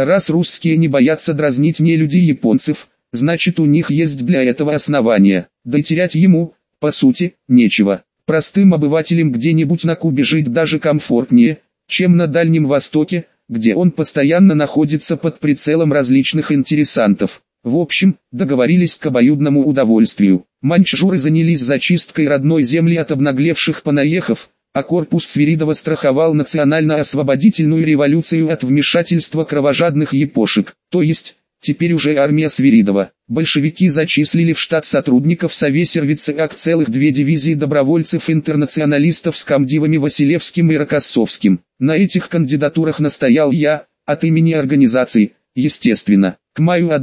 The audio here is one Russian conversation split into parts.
Раз русские не боятся дразнить нелюдей японцев, значит у них есть для этого основания. Да и терять ему, по сути, нечего. Простым обывателям где-нибудь на Кубе жить даже комфортнее, чем на Дальнем Востоке, где он постоянно находится под прицелом различных интересантов. В общем, договорились к обоюдному удовольствию. Маньчжуры занялись зачисткой родной земли от обнаглевших понаехов, а корпус Свиридова страховал национально-освободительную революцию от вмешательства кровожадных япошек, то есть, теперь уже армия Свиридова. Большевики зачислили в штат сотрудников Совесервицеак целых 2 дивизии добровольцев-интернационалистов с комдивами Василевским и Рокоссовским. На этих кандидатурах настоял я, от имени организации, естественно. К маю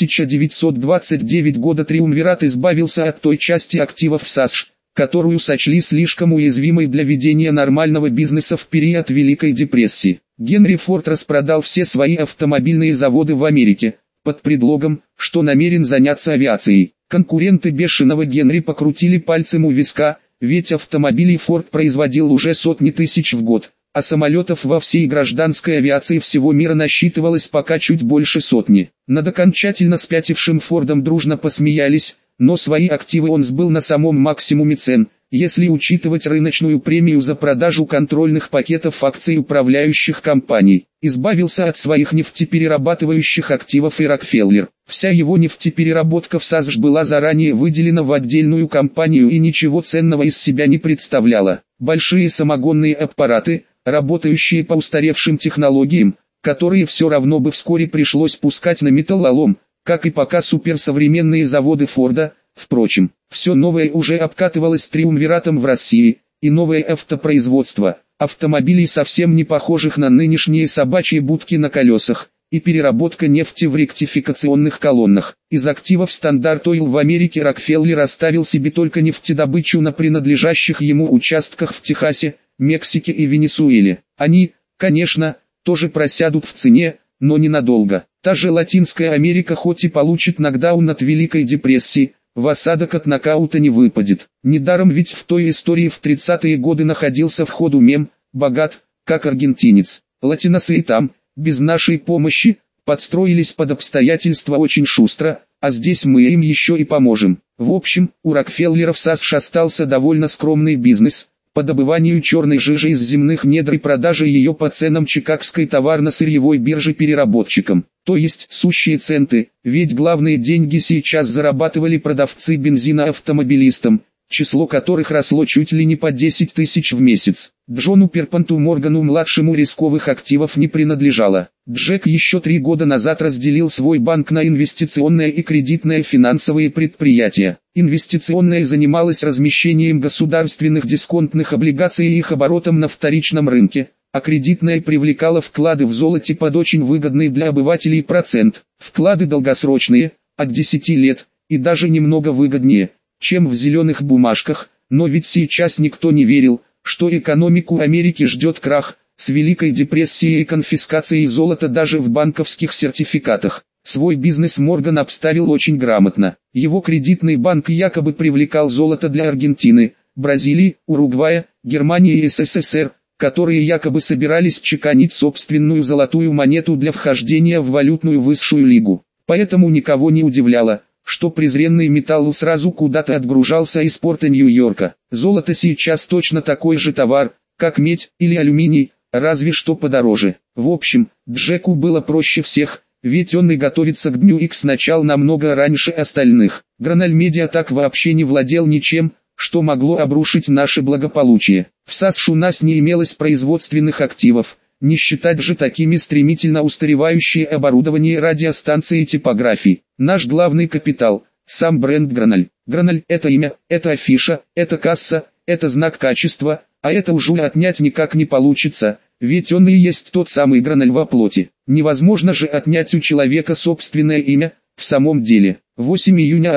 1929 года Триумвират избавился от той части активов САСШ, которую сочли слишком уязвимой для ведения нормального бизнеса в период Великой депрессии. Генри Форд распродал все свои автомобильные заводы в Америке, под предлогом, что намерен заняться авиацией. Конкуренты бешеного Генри покрутили пальцем у виска, ведь автомобилей Форд производил уже сотни тысяч в год, а самолетов во всей гражданской авиации всего мира насчитывалось пока чуть больше сотни. Над окончательно спятившим Фордом дружно посмеялись, но свои активы он сбыл на самом максимуме цен, если учитывать рыночную премию за продажу контрольных пакетов акций управляющих компаний. Избавился от своих нефтеперерабатывающих активов и Рокфеллер. Вся его нефтепереработка в САСШ была заранее выделена в отдельную компанию и ничего ценного из себя не представляла. Большие самогонные аппараты, работающие по устаревшим технологиям, которые все равно бы вскоре пришлось пускать на металлолом, как и пока суперсовременные заводы Форда. Впрочем, все новое уже обкатывалось Триумвиратом в России, и новое автопроизводство, автомобилей совсем не похожих на нынешние собачьи будки на колесах, и переработка нефти в ректификационных колоннах. Из активов Стандарт Ойл в Америке Рокфеллер оставил себе только нефтедобычу на принадлежащих ему участках в Техасе, Мексике и Венесуэле. Они, конечно, тоже просядут в цене, но ненадолго. Та же Латинская Америка хоть и получит нокдаун от Великой депрессии, в осадок от нокаута не выпадет. Недаром ведь в той истории в 30-е годы находился в ходу мем «богат, как аргентинец». Латиносы и там, без нашей помощи, подстроились под обстоятельства очень шустро, а здесь мы им еще и поможем. В общем, у Рокфеллера в САСШ остался довольно скромный бизнес по добыванию черной жижи из земных недр и продаже ее по ценам Чикагской товарно-сырьевой биржи переработчикам. То есть сущие центы, ведь главные деньги сейчас зарабатывали продавцы бензина автомобилистам, число которых росло чуть ли не по 10 тысяч в месяц. Джону Перпанту Моргану-младшему рисковых активов не принадлежало. Джек еще 3 года назад разделил свой банк на инвестиционное и кредитное финансовые предприятия. Инвестиционное занималось размещением государственных дисконтных облигаций и их оборотом на вторичном рынке, а кредитное привлекало вклады в золоте под очень выгодный для обывателей процент. Вклады долгосрочные, от 10 лет, и даже немного выгоднее, чем в зеленых бумажках, но ведь сейчас никто не верил, что экономику Америки ждет крах, с Великой депрессией и конфискацией золота даже в банковских сертификатах. Свой бизнес Морган обставил очень грамотно. Его кредитный банк якобы привлекал золото для Аргентины, Бразилии, Уругвая, Германии и СССР, которые якобы собирались чеканить собственную золотую монету для вхождения в валютную высшую лигу. Поэтому никого не удивляло, что презренный металл сразу куда-то отгружался из порта Нью-Йорка. Золото сейчас точно такой же товар, как медь или алюминий, разве что подороже. В общем, Джеку было проще всех, ведь он и готовится к дню X начал намного раньше остальных. Граналь Медиа так вообще не владел ничем, что могло обрушить наше благополучие. В САСШ у нас не имелось производственных активов, не считать же такими стремительно устаревающее оборудование радиостанции и типографий. Наш главный капитал – сам бренд Граналь. Граналь – это имя, это афиша, это касса, это знак качества, а это у Жуля отнять никак не получится, ведь он и есть тот самый Граналь во плоти. Невозможно же отнять у человека собственное имя, в самом деле. 8 июня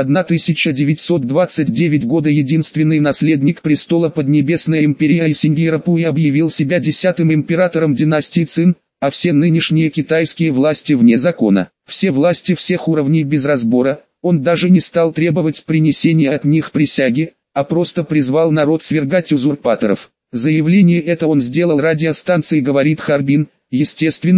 1929 года единственный наследник престола Поднебесной империи Айсиньи-Рапуи объявил себя 10-м императором династии Цин, а все нынешние китайские власти вне закона. Все власти всех уровней без разбора, он даже не стал требовать принесения от них присяги, а просто призвал народ свергать узурпаторов. Заявление это он сделал радиостанции «Говорит Харбин», естественно,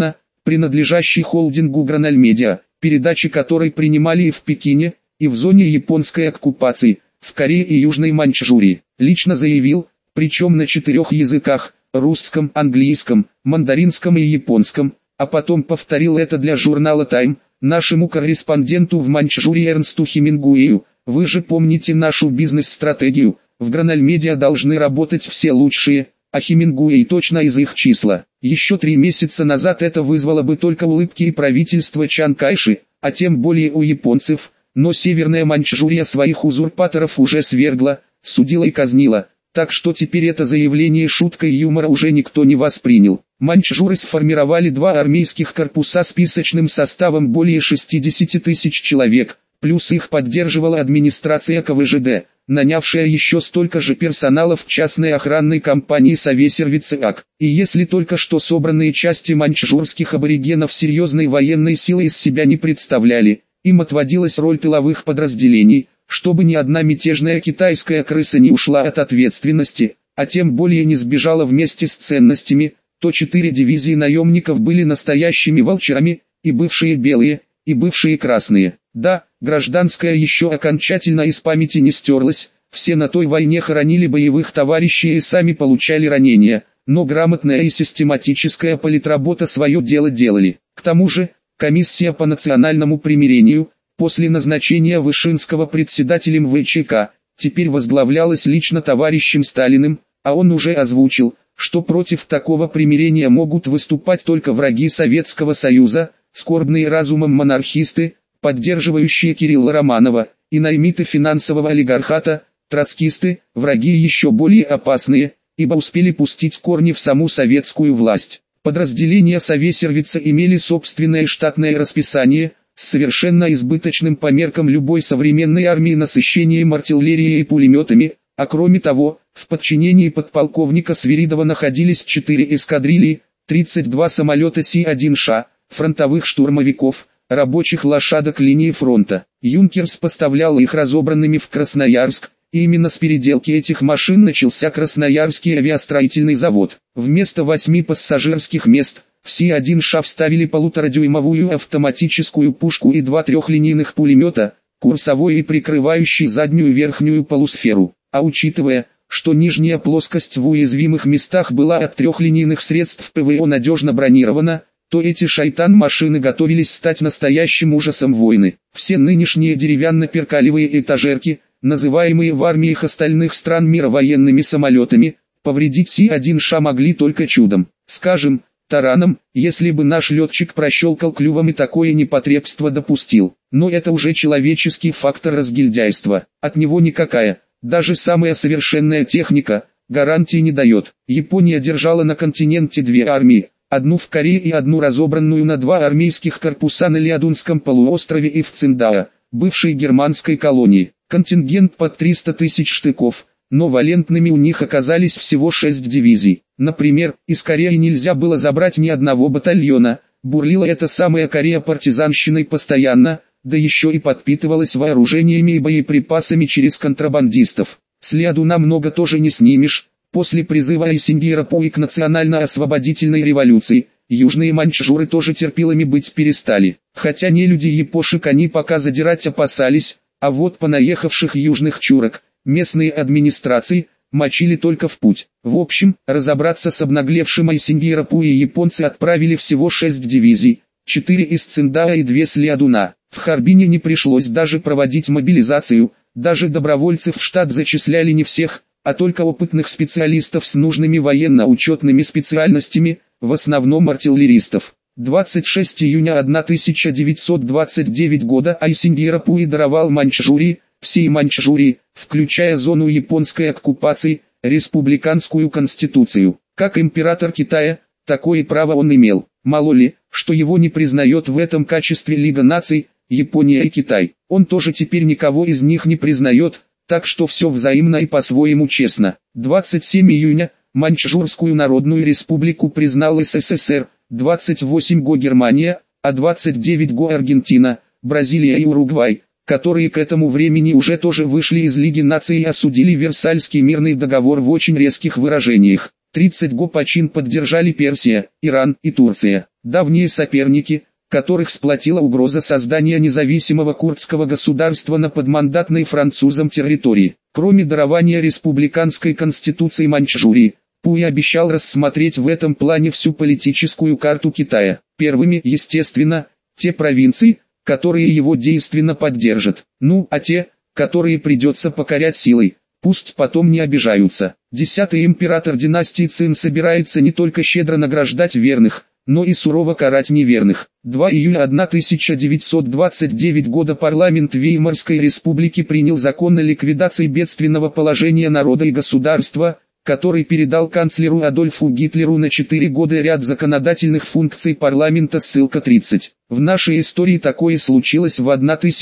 принадлежащий холдингу Гранальмедиа, передачи которой принимали и в Пекине, и в зоне японской оккупации, в Корее и Южной Маньчжурии. Лично заявил, причем на 4 языках, русском, английском, мандаринском и японском, а потом повторил это для журнала Time, нашему корреспонденту в Маньчжурии Эрнсту Хемингуэю: «Вы же помните нашу бизнес-стратегию, в Гранальмедиа должны работать все лучшие, а Хемингуэй точно из их числа». Еще 3 месяца назад это вызвало бы только улыбки и правительства Чан Кайши, а тем более у японцев, но Северная Маньчжурия своих узурпаторов уже свергла, судила и казнила, так что теперь это заявление шуткой юмора уже никто не воспринял. Маньчжуры сформировали 2 армейских корпуса списочным составом более 60 тысяч человек, плюс их поддерживала администрация КВЖД, нанявшая еще столько же персонала в частной охранной компании Совесервиц АК. И если только что собранные части маньчжурских аборигенов серьезной военной силы из себя не представляли, им отводилась роль тыловых подразделений, чтобы ни одна мятежная китайская крыса не ушла от ответственности, а тем более не сбежала вместе с ценностями, то 4 дивизии наемников были настоящими волчарами, и бывшие белые, и бывшие красные. Да, гражданская еще окончательно из памяти не стерлась, все на той войне хоронили боевых товарищей и сами получали ранения, но грамотная и систематическая политработа свое дело делали. К тому же, комиссия по национальному примирению, после назначения Вышинского председателем ВЧК, теперь возглавлялась лично товарищем Сталиным, а он уже озвучил, что против такого примирения могут выступать только враги Советского Союза, скорбные разумом монархисты, поддерживающие Кирилла Романова, и наймиты финансового олигархата, троцкисты, враги еще более опасные, ибо успели пустить корни в саму советскую власть. Подразделения Совесервица имели собственное штатное расписание, с совершенно избыточным по меркам любой современной армии насыщением артиллерией и пулеметами, а кроме того, в подчинении подполковника Свиридова находились 4 эскадрильи, 32 самолета Си-1Ш, фронтовых штурмовиков, рабочих лошадок линии фронта. Юнкерс поставлял их разобранными в Красноярск, и именно с переделки этих машин начался Красноярский авиастроительный завод. Вместо 8 пассажирских мест, в Си-1Ш вставили 1,5-дюймовую автоматическую пушку и 2 трехлинейных пулемета, курсовой и прикрывающий заднюю верхнюю полусферу. А учитывая, что нижняя плоскость в уязвимых местах была от трехлинейных средств ПВО надежно бронирована, то эти шайтан-машины готовились стать настоящим ужасом войны. Все нынешние деревянно-перкалевые этажерки, называемые в армиях остальных стран мира военными самолетами, повредить Си-1Ш могли только чудом. Скажем, тараном, если бы наш летчик прощелкал клювом и такое непотребство допустил. Но это уже человеческий фактор разгильдяйства. От него никакая, даже самая совершенная техника, гарантии не дает. Япония держала на континенте 2 армии, одну в Корее и одну разобранную на 2 армейских корпуса на Лиадунском полуострове и в Циндао, бывшей германской колонии. Контингент под 300 тысяч штыков, но валентными у них оказались всего 6 дивизий. Например, из Кореи нельзя было забрать ни одного батальона, бурлила эта самая Корея партизанщиной постоянно, да еще и подпитывалась вооружениями и боеприпасами через контрабандистов. С Лиадуна много тоже не снимешь. После призыва Айсингера Пуи к национально-освободительной революции, южные маньчжуры тоже терпилами быть перестали. Хотя нелюди япошек они пока задирать опасались, а вот понаехавших южных чурок, местные администрации, мочили только в путь. В общем, разобраться с обнаглевшим Айсингера Пуи японцы отправили всего 6 дивизий, 4 из Циндао и 2 с Лиадуна. В Харбине не пришлось даже проводить мобилизацию, даже добровольцев в штат зачисляли не всех, а только опытных специалистов с нужными военно-учетными специальностями, в основном артиллеристов. 26 июня 1929 года Айсингера Пуи даровал Маньчжурии, всей Маньчжурии, включая зону японской оккупации, республиканскую конституцию. Как император Китая, такое право он имел. Мало ли, что его не признает в этом качестве Лига наций, Япония и Китай. Он тоже теперь никого из них не признает, так что все взаимно и по-своему честно. 27 июня Маньчжурскую Народную Республику признал СССР, 28 го Германия, а 29 го Аргентина, Бразилия и Уругвай, которые к этому времени уже тоже вышли из Лиги наций и осудили Версальский мирный договор в очень резких выражениях. 30 го почин поддержали Персия, Иран и Турция, давние соперники, которых сплотила угроза создания независимого курдского государства на подмандатной французам территории. Кроме дарования республиканской конституции Маньчжурии, Пуи обещал рассмотреть в этом плане всю политическую карту Китая. Первыми, естественно, те провинции, которые его действенно поддержат. Ну, а те, которые придется покорять силой, пусть потом не обижаются. 10-й император династии Цин собирается не только щедро награждать верных, но и сурово карать неверных. 2 июля 1929 года парламент Веймарской республики принял закон о ликвидации бедственного положения народа и государства, который передал канцлеру Адольфу Гитлеру на 4 года ряд законодательных функций парламента, ссылка 30. В нашей истории такое случилось в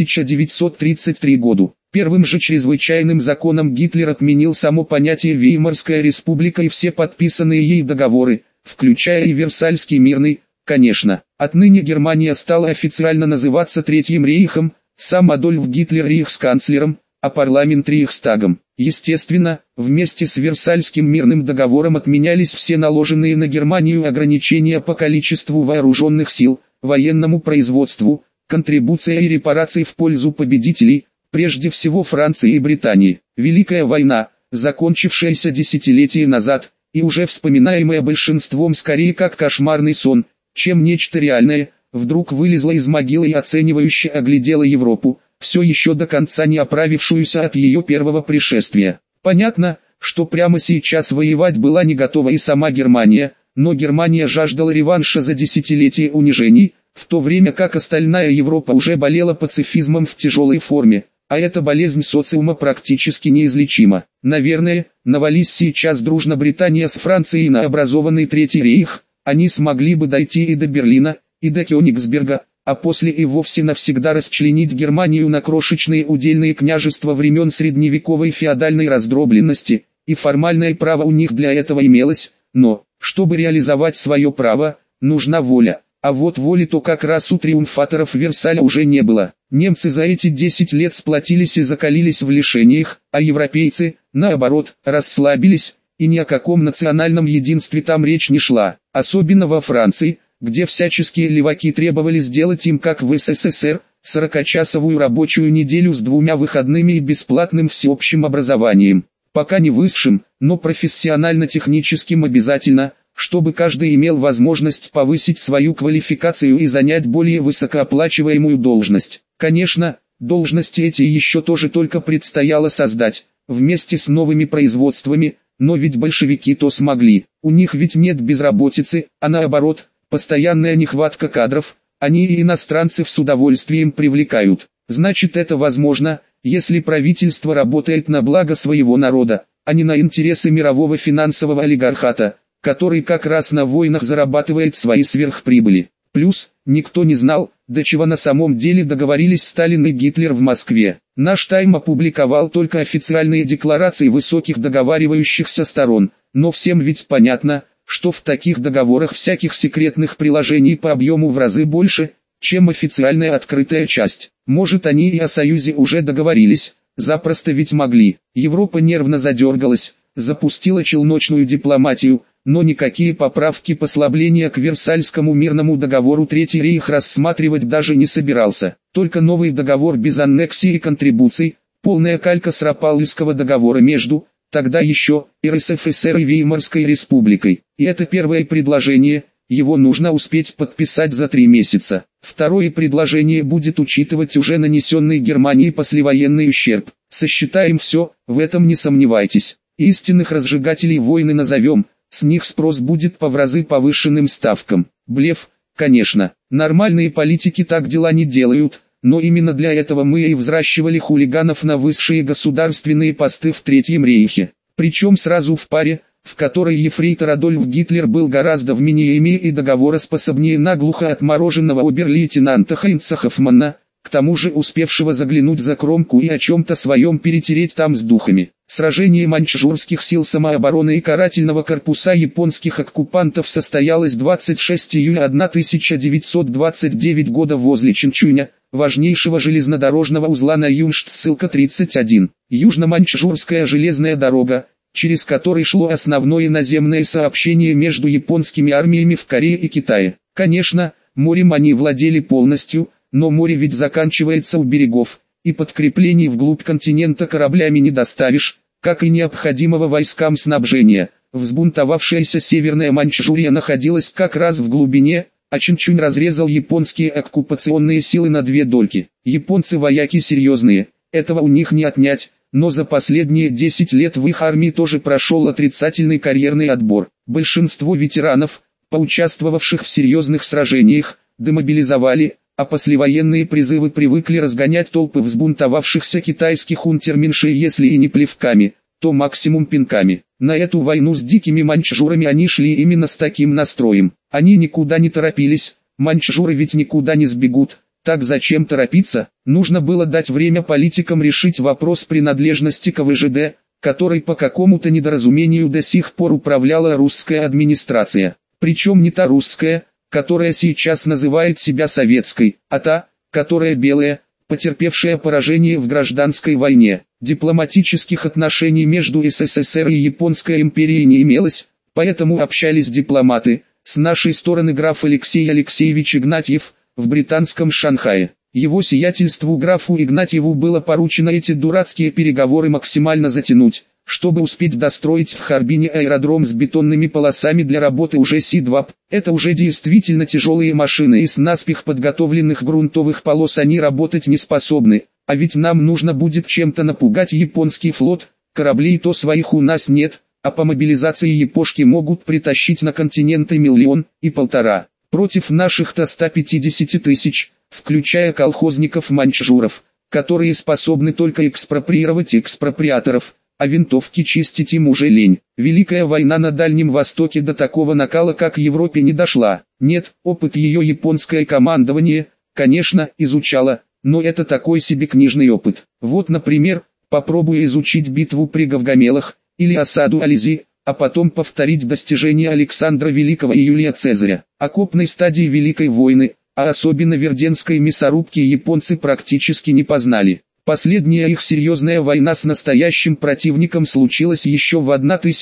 1933 году. Первым же чрезвычайным законом Гитлер отменил само понятие Веймарская республика и все подписанные ей договоры, включая и Версальский мирный, конечно. Отныне Германия стала официально называться Третьим рейхом, сам Адольф Гитлер рейхсканцлером, а парламент рейхстагом. Естественно, вместе с Версальским мирным договором отменялись все наложенные на Германию ограничения по количеству вооруженных сил, военному производству, контрибуция и репарации в пользу победителей, прежде всего Франции и Британии. Великая война, закончившаяся десятилетия назад, и уже вспоминаемая большинством скорее как кошмарный сон, чем нечто реальное, вдруг вылезла из могилы и оценивающе оглядела Европу, все еще до конца не оправившуюся от ее первого пришествия. Понятно, что прямо сейчас воевать была не готова и сама Германия, но Германия жаждала реванша за десятилетия унижений, в то время как остальная Европа уже болела пацифизмом в тяжелой форме, а эта болезнь социума практически неизлечима. Наверное, навались сейчас дружно Британия с Францией на образованный Третий рейх, они смогли бы дойти и до Берлина, и до Кёнигсберга, а после и вовсе навсегда расчленить Германию на крошечные удельные княжества времен средневековой феодальной раздробленности, и формальное право у них для этого имелось, но, чтобы реализовать свое право, нужна воля, а вот воли то как раз у триумфаторов Версаля уже не было. Немцы за эти 10 лет сплотились и закалились в лишениях, а европейцы, наоборот, расслабились, и ни о каком национальном единстве там речь не шла, особенно во Франции, где всяческие леваки требовали сделать им как в СССР, 40-часовую рабочую неделю с 2 выходными и бесплатным всеобщим образованием. Пока не высшим, но профессионально-техническим обязательно, чтобы каждый имел возможность повысить свою квалификацию и занять более высокооплачиваемую должность. Конечно, должности эти еще тоже только предстояло создать, вместе с новыми производствами, но ведь большевики то смогли. У них ведь нет безработицы, а наоборот, постоянная нехватка кадров, они и иностранцев с удовольствием привлекают. Значит, это возможно, если правительство работает на благо своего народа, а не на интересы мирового финансового олигархата, который как раз на войнах зарабатывает свои сверхприбыли. Плюс, никто не знал, до чего на самом деле договорились Сталин и Гитлер в Москве. Наш Тайм опубликовал только официальные декларации высоких договаривающихся сторон, но всем ведь понятно, что в таких договорах всяких секретных приложений по объему в разы больше, чем официальная открытая часть. Может, они и о союзе уже договорились, запросто ведь могли. Европа нервно задергалась, запустила челночную дипломатию, но никакие поправки послабления к Версальскому мирному договору Третий рейх рассматривать даже не собирался. Только новый договор без аннексий и контрибуций, полная калька с Рапалльского договора между, тогда еще, РСФСР и Веймарской республикой. И это первое предложение, его нужно успеть подписать за 3 месяца. Второе предложение будет учитывать уже нанесенный Германии послевоенный ущерб. Сосчитаем все, в этом не сомневайтесь. Истинных разжигателей войны назовем, с них спрос будет в разы повышенным ставкам. Блеф, конечно. Нормальные политики так дела не делают. Но именно для этого мы и взращивали хулиганов на высшие государственные посты в Третьем рейхе. Причем сразу в паре, в которой ефрейтор Адольф Гитлер был гораздо вменяемее и договороспособнее наглухо отмороженного обер-лейтенанта Хайнца Хоффмана, к тому же успевшего заглянуть за кромку и о чем-то своем перетереть там с духами. Сражение маньчжурских сил самообороны и карательного корпуса японских оккупантов состоялось 26 июля 1929 года возле Чинчуня, важнейшего железнодорожного узла на Юншт, ссылка 31. Южно-маньчжурская железная дорога, через который шло основное наземное сообщение между японскими армиями в Корее и Китае. Конечно, морем они владели полностью, но море ведь заканчивается у берегов, и подкреплений вглубь континента кораблями не доставишь, как и необходимого войскам снабжения. Взбунтовавшаяся Северная Маньчжурия находилась как раз в глубине, а Чинчунь разрезал японские оккупационные силы на две дольки. Японцы вояки серьезные, этого у них не отнять, но за последние 10 лет в их армии тоже прошел отрицательный карьерный отбор. Большинство ветеранов, поучаствовавших в серьезных сражениях, демобилизовали, а послевоенные призывы привыкли разгонять толпы взбунтовавшихся китайских унтерменшей, если и не плевками, то максимум пинками. На эту войну с дикими маньчжурами они шли именно с таким настроем. Они никуда не торопились, маньчжуры ведь никуда не сбегут. Так зачем торопиться? Нужно было дать время политикам решить вопрос принадлежности к ВЖД, которой по какому-то недоразумению до сих пор управляла русская администрация. Причем не та русская, которая сейчас называет себя советской, а та, которая белая, потерпевшая поражение в гражданской войне. Дипломатических отношений между СССР и Японской империей не имелось, поэтому общались дипломаты. С нашей стороны граф Алексей Алексеевич Игнатьев, в британском Шанхае. Его сиятельству графу Игнатьеву было поручено эти дурацкие переговоры максимально затянуть, чтобы успеть достроить в Харбине аэродром с бетонными полосами для работы уже Си-2. Это уже действительно тяжелые машины, и с наспех подготовленных грунтовых полос они работать не способны. А ведь нам нужно будет чем-то напугать японский флот, кораблей то своих у нас нет, а по мобилизации япошки могут притащить на континенты 1,5 миллиона. Против наших-то 150 тысяч, включая колхозников-маньчжуров, которые способны только экспроприировать экспроприаторов, а винтовки чистить им уже лень. Великая война на Дальнем Востоке до такого накала, как в Европе, не дошла. Нет, опыт ее японское командование, конечно, изучало, но это такой себе книжный опыт. Вот, например, попробуй изучить битву при Гавгамелах, или осаду Ализии, а потом повторить достижения Александра Великого и Юлия Цезаря. Окопной стадии Великой войны, а особенно Верденской мясорубки, японцы практически не познали. Последняя их серьезная война с настоящим противником случилась еще в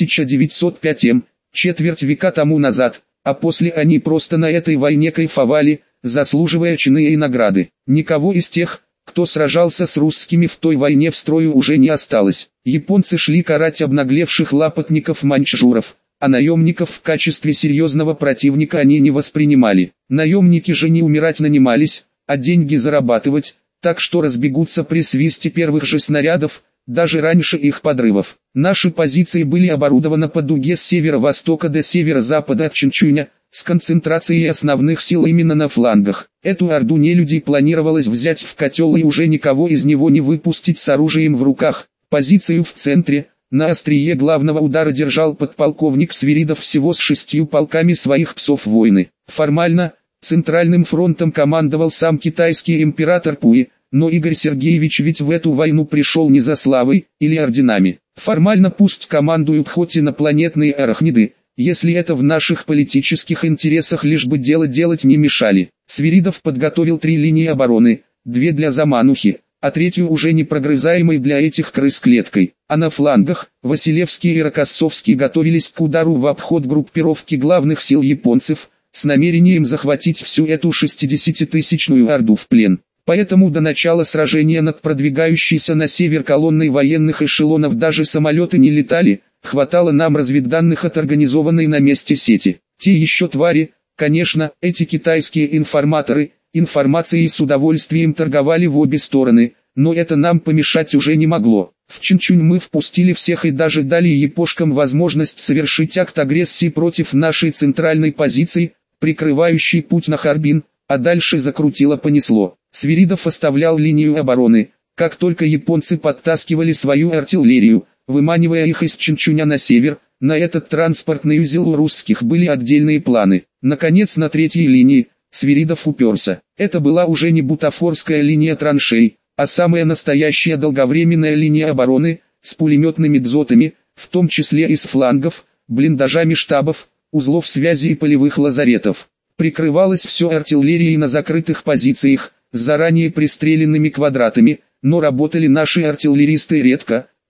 1905 четверть века тому назад, а после они просто на этой войне кайфовали, заслуживая чины и награды. Никого из тех, кто сражался с русскими в той войне, в строю уже не осталось. Японцы шли карать обнаглевших лапотников-маньчжуров, а наемников в качестве серьезного противника они не воспринимали. Наемники же не умирать нанимались, а деньги зарабатывать, так что разбегутся при свисте первых же снарядов, даже раньше их подрывов. Наши позиции были оборудованы по дуге с северо-востока до северо-запада от Чинчуня, с концентрацией основных сил именно на флангах. Эту орду нелюдей планировалось взять в котел и уже никого из него не выпустить с оружием в руках. Позицию в центре, на острие главного удара, держал подполковник Свиридов всего с 6 полками своих псов войны. Формально, Центральным фронтом командовал сам китайский император Пуи, но Игорь Сергеевич ведь в эту войну пришел не за славой или орденами. Формально пусть командуют хоть инопланетные арахниды, если это в наших политических интересах, лишь бы делать не мешали. Свиридов подготовил 3 линии обороны, 2 для заманухи, а 3 уже непрогрызаемой для этих крыс клеткой. А на флангах Василевский и Рокоссовский готовились к удару в обход группировки главных сил японцев, с намерением захватить всю эту 60-тысячную орду в плен. Поэтому до начала сражения над продвигающейся на север колонной военных эшелонов даже самолеты не летали, хватало нам разведданных от организованной на месте сети. Те еще твари, конечно, эти китайские информаторы, информацией с удовольствием торговали в обе стороны, но это нам помешать уже не могло. В Чинчунь мы впустили всех и даже дали япошкам возможность совершить акт агрессии против нашей центральной позиции, прикрывающей путь на Харбин, а дальше закрутило-понесло. Свиридов оставлял линию обороны, как только японцы подтаскивали свою артиллерию, выманивая их из Чинчуня на север. На этот транспортный узел у русских были отдельные планы. Наконец, на 3-й линии Свиридов уперся. Это была уже не бутафорская линия траншей, а самая настоящая долговременная линия обороны, с пулеметными дзотами, в том числе из флангов, блиндажами штабов, узлов связи и полевых лазаретов. Прикрывалось все артиллерией на закрытых позициях, с заранее пристреленными квадратами, но работали наши артиллеристы редко,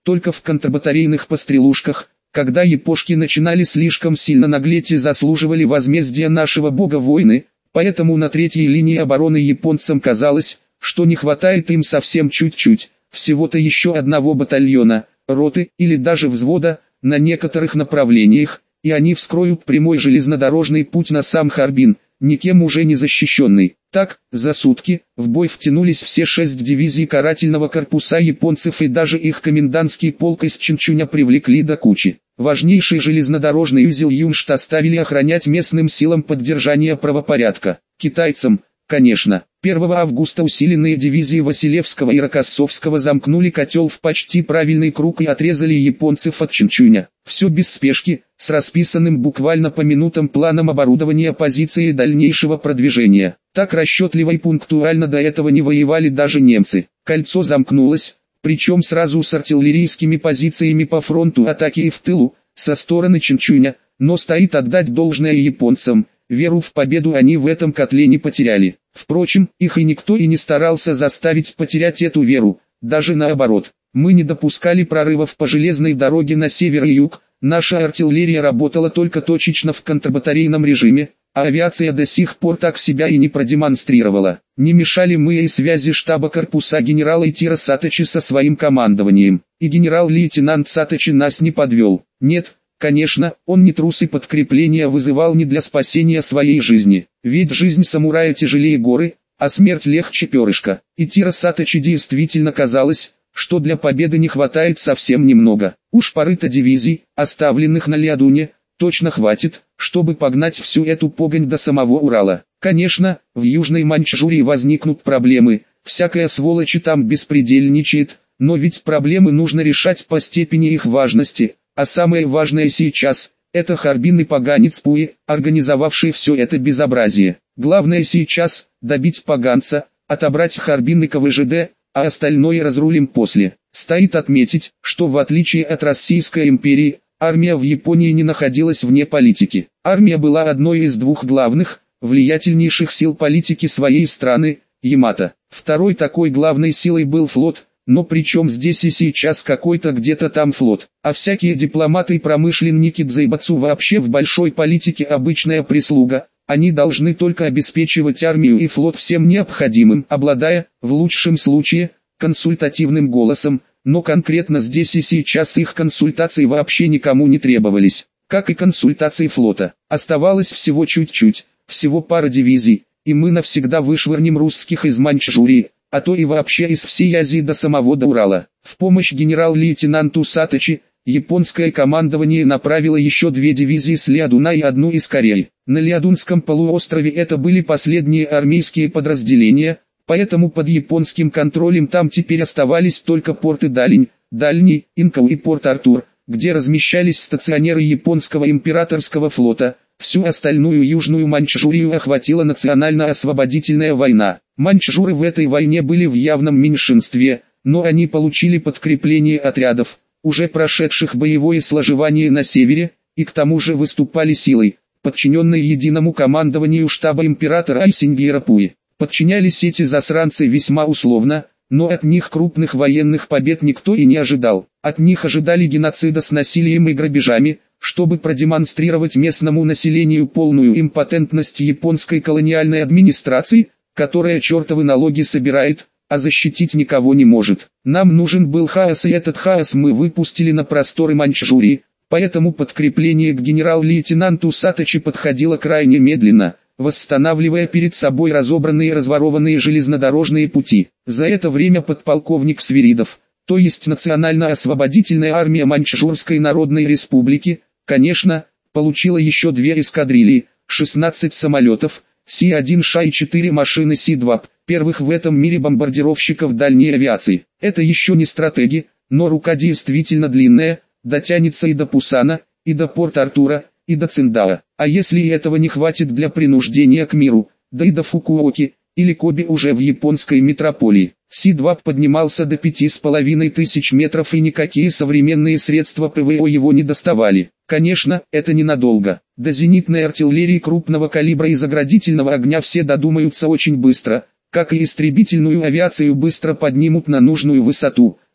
только в контрбатарейных пострелушках, когда япошки начинали слишком сильно наглеть и заслуживали возмездия нашего бога войны, поэтому на третьей линии обороны японцам казалось, что не хватает им совсем чуть-чуть, всего-то еще одного батальона, роты или даже взвода, на некоторых направлениях, и они вскроют прямой железнодорожный путь на сам Харбин, никем уже не защищенный. Так, за сутки, в бой втянулись все 6 дивизий карательного корпуса японцев, и даже их комендантский полк из Чинчуня привлекли до кучи. Важнейший железнодорожный узел Юншт оставили охранять местным силам поддержания правопорядка. Китайцам, конечно. 1 августа усиленные дивизии Василевского и Рокоссовского замкнули котел в почти правильный круг и отрезали японцев от Чинчуня. Все без спешки, с расписанным буквально по минутам планом оборудования позиции и дальнейшего продвижения. Так расчетливо и пунктуально до этого не воевали даже немцы. Кольцо замкнулось, причем сразу с артиллерийскими позициями по фронту атаки и в тылу, со стороны Чинчуня, но стоит отдать должное японцам, веру в победу они в этом котле не потеряли. Впрочем, их и никто и не старался заставить потерять эту веру, даже наоборот. Мы не допускали прорывов по железной дороге на север и юг, наша артиллерия работала только точечно в контрбатарейном режиме, а авиация до сих пор так себя и не продемонстрировала. Не мешали мы и связи штаба корпуса генерала Итиро Саточи со своим командованием, и генерал-лейтенант Саточи нас не подвел. Нет, конечно, он не трус и подкрепления вызывал не для спасения своей жизни, ведь жизнь самурая тяжелее горы, а смерть легче перышка. Итиро Саточи действительно казалось, что для победы не хватает совсем немного. Уж пары-то дивизий, оставленных на Лиадуне, точно хватит, чтобы погнать всю эту погонь до самого Урала. Конечно, в Южной Маньчжурии возникнут проблемы, всякая сволочь там беспредельничает, но ведь проблемы нужно решать по степени их важности, а самое важное сейчас – это Харбин и поганец Пуи, организовавший все это безобразие. Главное сейчас – добить поганца, отобрать Харбин и КВЖД, а остальное разрулим после. Стоит отметить, что в отличие от Российской империи, армия в Японии не находилась вне политики. Армия была одной из двух главных, влиятельнейших сил политики своей страны, Ямато. Второй такой главной силой был флот, но причем здесь и сейчас какой-то где-то там флот. А всякие дипломаты и промышленники дзайбацу вообще в большой политике обычная прислуга. Они должны только обеспечивать армию и флот всем необходимым, обладая, в лучшем случае, консультативным голосом, но конкретно здесь и сейчас их консультации вообще никому не требовались, как и консультации флота. Оставалось всего чуть-чуть, всего пара дивизий, и мы навсегда вышвырнем русских из Маньчжурии, а то и вообще из всей Азии до самого до Урала. В помощь генерал-лейтенанту Саточи, японское командование направило еще 2 дивизии с Лиадуна и одну из Кореи. На Лиадунском полуострове это были последние армейские подразделения, поэтому под японским контролем там теперь оставались только порты Дальний, Инкоу и Порт-Артур, где размещались стационеры японского императорского флота. Всю остальную Южную Маньчжурию охватила национально-освободительная война. Маньчжуры в этой войне были в явном меньшинстве, но они получили подкрепление отрядов, уже прошедших боевое сложевание на севере, и к тому же выступали силой, подчиненной единому командованию штаба императора Айсингера Пуи. Подчинялись эти засранцы весьма условно, но от них крупных военных побед никто и не ожидал. От них ожидали геноцида с насилием и грабежами, чтобы продемонстрировать местному населению полную импотентность японской колониальной администрации, которая чертовы налоги собирает, а защитить никого не может. Нам нужен был хаос, и этот хаос мы выпустили на просторы Маньчжурии, поэтому подкрепление к генерал-лейтенанту Саточи подходило крайне медленно, восстанавливая перед собой разобранные и разворованные железнодорожные пути. За это время подполковник Свиридов, то есть Национально-освободительная армия Маньчжурской Народной Республики, конечно, получила еще 2 эскадрильи, 16 самолетов, Си-1Ш и 4 машины Си-2, первых в этом мире бомбардировщиков дальней авиации. Это еще не стратеги, но рука действительно длинная, дотянется и до Пусана, и до Порт-Артура, и до Циндао. А если и этого не хватит для принуждения к миру, да и до Фукуоки, или Коби уже в японской метрополии. Си-2 поднимался до 5500 метров, и никакие современные средства ПВО его не доставали. Конечно, это ненадолго. До зенитной артиллерии крупного калибра и заградительного огня все додумаются очень быстро, как и истребительную авиацию быстро поднимут на нужную высоту,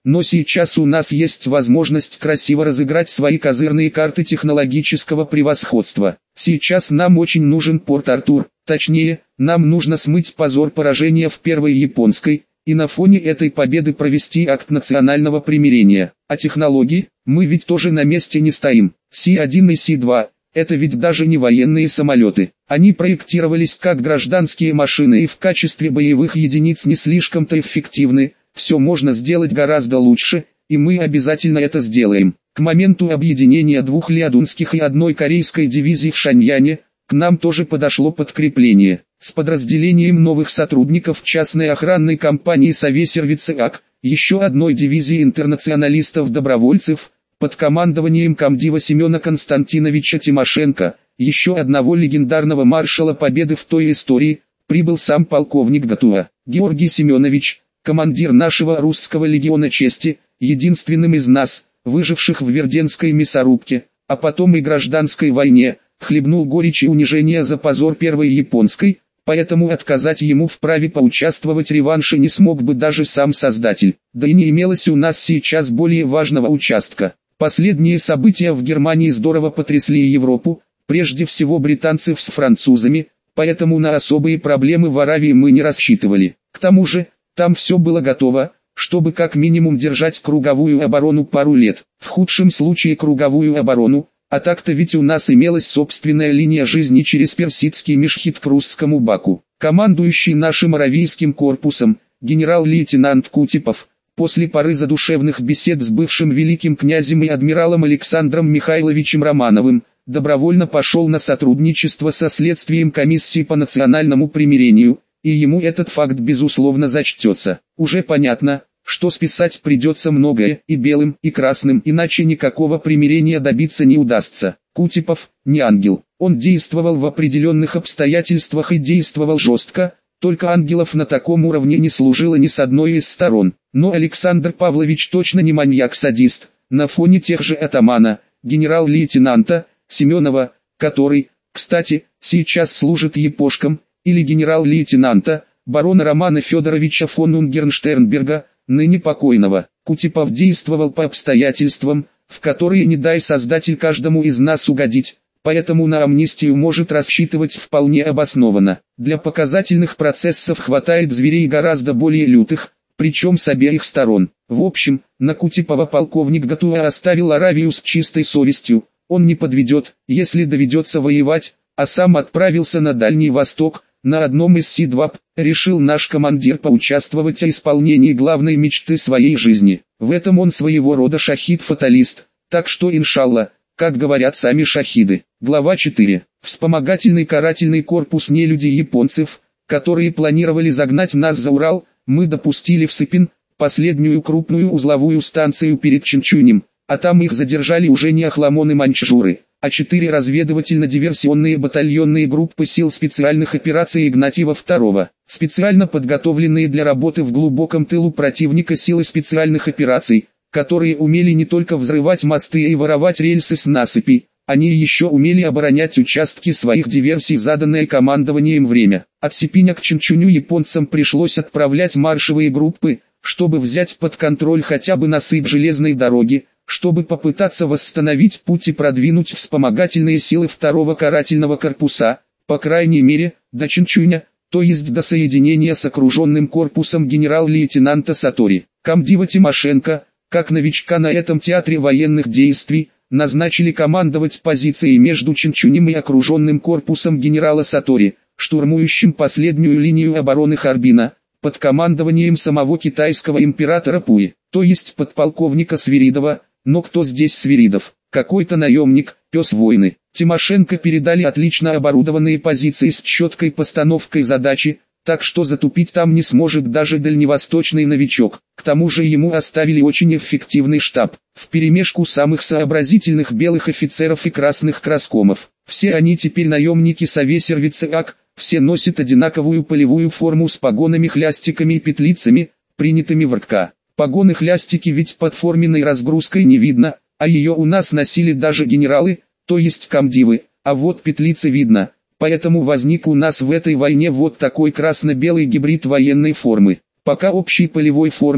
но сейчас у нас есть возможность красиво разыграть свои козырные карты технологического превосходства. Сейчас нам очень нужен Порт-Артур, точнее, нам нужно смыть позор поражения в Первой Японской, и на фоне этой победы провести акт национального примирения. А технологии, мы ведь тоже на месте не стоим. Си-1 и Си-2, это ведь даже не военные самолеты. Они проектировались как гражданские машины и в качестве боевых единиц не слишком-то эффективны. Все можно сделать гораздо лучше, и мы обязательно это сделаем. К моменту объединения 2 лиадунских и 1 корейской дивизий в Шаньяне, к нам тоже подошло подкрепление. С подразделением новых сотрудников частной охранной компании Совесервице АК, еще одной дивизии интернационалистов-добровольцев, под командованием комдива Семена Константиновича Тимошенко, еще одного легендарного маршала Победы в той истории, прибыл сам полковник Гатуа, Георгий Семенович, командир нашего русского легиона чести, единственным из нас, выживших в Верденской мясорубке, а потом и гражданской войне, хлебнул горечь и унижение за позор Первой Японской, поэтому отказать ему в праве поучаствовать в реванше не смог бы даже сам создатель, да и не имелось у нас сейчас более важного участка. Последние события в Германии здорово потрясли Европу, прежде всего британцев с французами, поэтому на особые проблемы в Аравии мы не рассчитывали. К тому же, там все было готово, чтобы как минимум держать круговую оборону пару лет, в худшем случае круговую оборону, а так-то ведь у нас имелась собственная линия жизни через Персидский Мешхид к русскому Баку. Командующий нашим аравийским корпусом, генерал-лейтенант Кутипов, после поры задушевных бесед с бывшим великим князем и адмиралом Александром Михайловичем Романовым, добровольно пошел на сотрудничество со следствием комиссии по национальному примирению, и ему этот факт безусловно зачтется. Уже понятно, что списать придется многое, и белым, и красным, иначе никакого примирения добиться не удастся. Кутипов не ангел, он действовал в определенных обстоятельствах и действовал жестко, только ангелов на таком уровне не служило ни с одной из сторон. Но Александр Павлович точно не маньяк-садист, на фоне тех же атамана, генерал-лейтенанта Семенова, который, кстати, сейчас служит епошком, или генерал-лейтенанта, барона Романа Федоровича фон Унгернштернберга, ныне покойного. Кутипов действовал по обстоятельствам, в которые не дай создатель каждому из нас угодить, поэтому на амнистию может рассчитывать вполне обоснованно. Для показательных процессов хватает зверей гораздо более лютых, причем с обеих сторон. В общем, на Кутипова полковник Гатуа оставил Аравию с чистой совестью, он не подведет, если доведется воевать, а сам отправился на Дальний Восток. На одном из Си-2 решил наш командир поучаствовать в исполнении главной мечты своей жизни. В этом он своего рода шахид-фаталист, так что иншалла, как говорят сами шахиды. Глава 4. Вспомогательный карательный корпус нелюдей японцев, которые планировали загнать нас за Урал, мы допустили в Сыпин, последнюю крупную узловую станцию перед Чинчунем, а там их задержали уже не охламоны-маньчжуры, а 4 разведывательно-диверсионные батальонные группы сил специальных операций Игнатьева II, специально подготовленные для работы в глубоком тылу противника силы специальных операций, которые умели не только взрывать мосты и воровать рельсы с насыпи, они еще умели оборонять участки своих диверсий, заданное командованием время. От Сипиня к Чинчуню японцам пришлось отправлять маршевые группы, чтобы взять под контроль хотя бы насыпь железной дороги, чтобы попытаться восстановить путь и продвинуть вспомогательные силы второго карательного корпуса, по крайней мере, до Чинчуня, то есть до соединения с окруженным корпусом генерал-лейтенанта Сатори. Комдива Тимошенко, как новичка на этом театре военных действий, назначили командовать позицией между Чинчунем и окруженным корпусом генерала Сатори, штурмующим последнюю линию обороны Харбина, под командованием самого китайского императора Пуи, то есть подполковника Свиридова. Но кто здесь Свиридов? Какой-то наемник, пес войны. Тимошенко передали отлично оборудованные позиции с четкой постановкой задачи, так что затупить там не сможет даже дальневосточный новичок. К тому же ему оставили очень эффективный штаб, вперемешку самых сообразительных белых офицеров и красных краскомов. Все они теперь наемники Совесервице АК, все носят одинаковую полевую форму с погонами-хлястиками и петлицами, принятыми в РК. Погоны-хлястики ведь под форменной разгрузкой не видно, а ее у нас носили даже генералы, то есть комдивы, а вот петлицы видно, поэтому возник у нас в этой войне вот такой красно-белый гибрид военной формы. Пока общей полевой формы,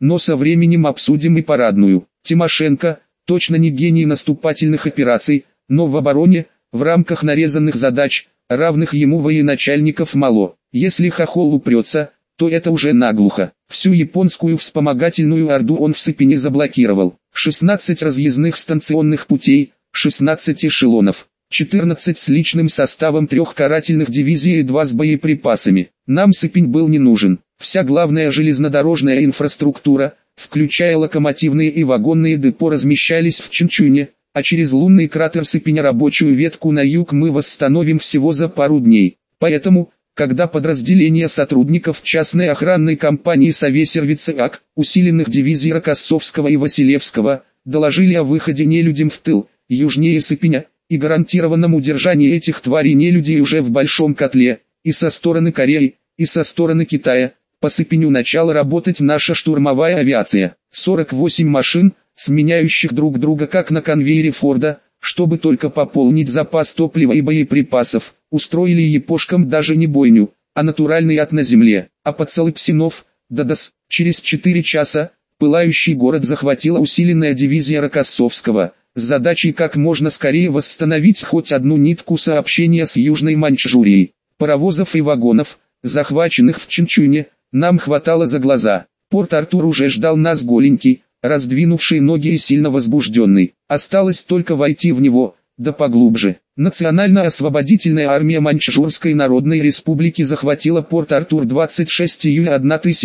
но со временем обсудим и парадную. Тимошенко, точно не гений наступательных операций, но в обороне, в рамках нарезанных задач, равных ему военачальников мало. Если хохол упрется, то это уже наглухо. Всю японскую вспомогательную орду он в Сыпине заблокировал. 16 разъездных станционных путей, 16 эшелонов, 14 с личным составом 3 карательных дивизий и 2 с боеприпасами. Нам Сыпень был не нужен. Вся главная железнодорожная инфраструктура, включая локомотивные и вагонные депо, размещались в Чунчуне, а через лунный кратер Сыпеня рабочую ветку на юг мы восстановим всего за пару дней. Поэтому, когда подразделения сотрудников частной охранной компании Совесервица АК, усиленных дивизий Рокоссовского и Василевского, доложили о выходе нелюдям в тыл, южнее Сыпеня, и гарантированном удержании этих тварей нелюдей уже в большом котле, и со стороны Кореи, и со стороны Китая, по Сыпеню начала работать наша штурмовая авиация. 48 машин, сменяющих друг друга как на конвейере Форда, чтобы только пополнить запас топлива и боеприпасов, устроили япошкам даже не бойню, а натуральный ад на земле. А под Солыпсинов, Дадас, через 4 часа, пылающий город захватила усиленная дивизия Рокоссовского, с задачей как можно скорее восстановить хоть одну нитку сообщения с Южной Маньчжурией. Паровозов и вагонов, захваченных в Чунчуне, нам хватало за глаза. Порт-Артур уже ждал нас голенький, раздвинувший ноги и сильно возбужденный. Осталось только войти в него, да поглубже. Национально-освободительная армия Маньчжурской Народной Республики захватила Порт-Артур 26 июля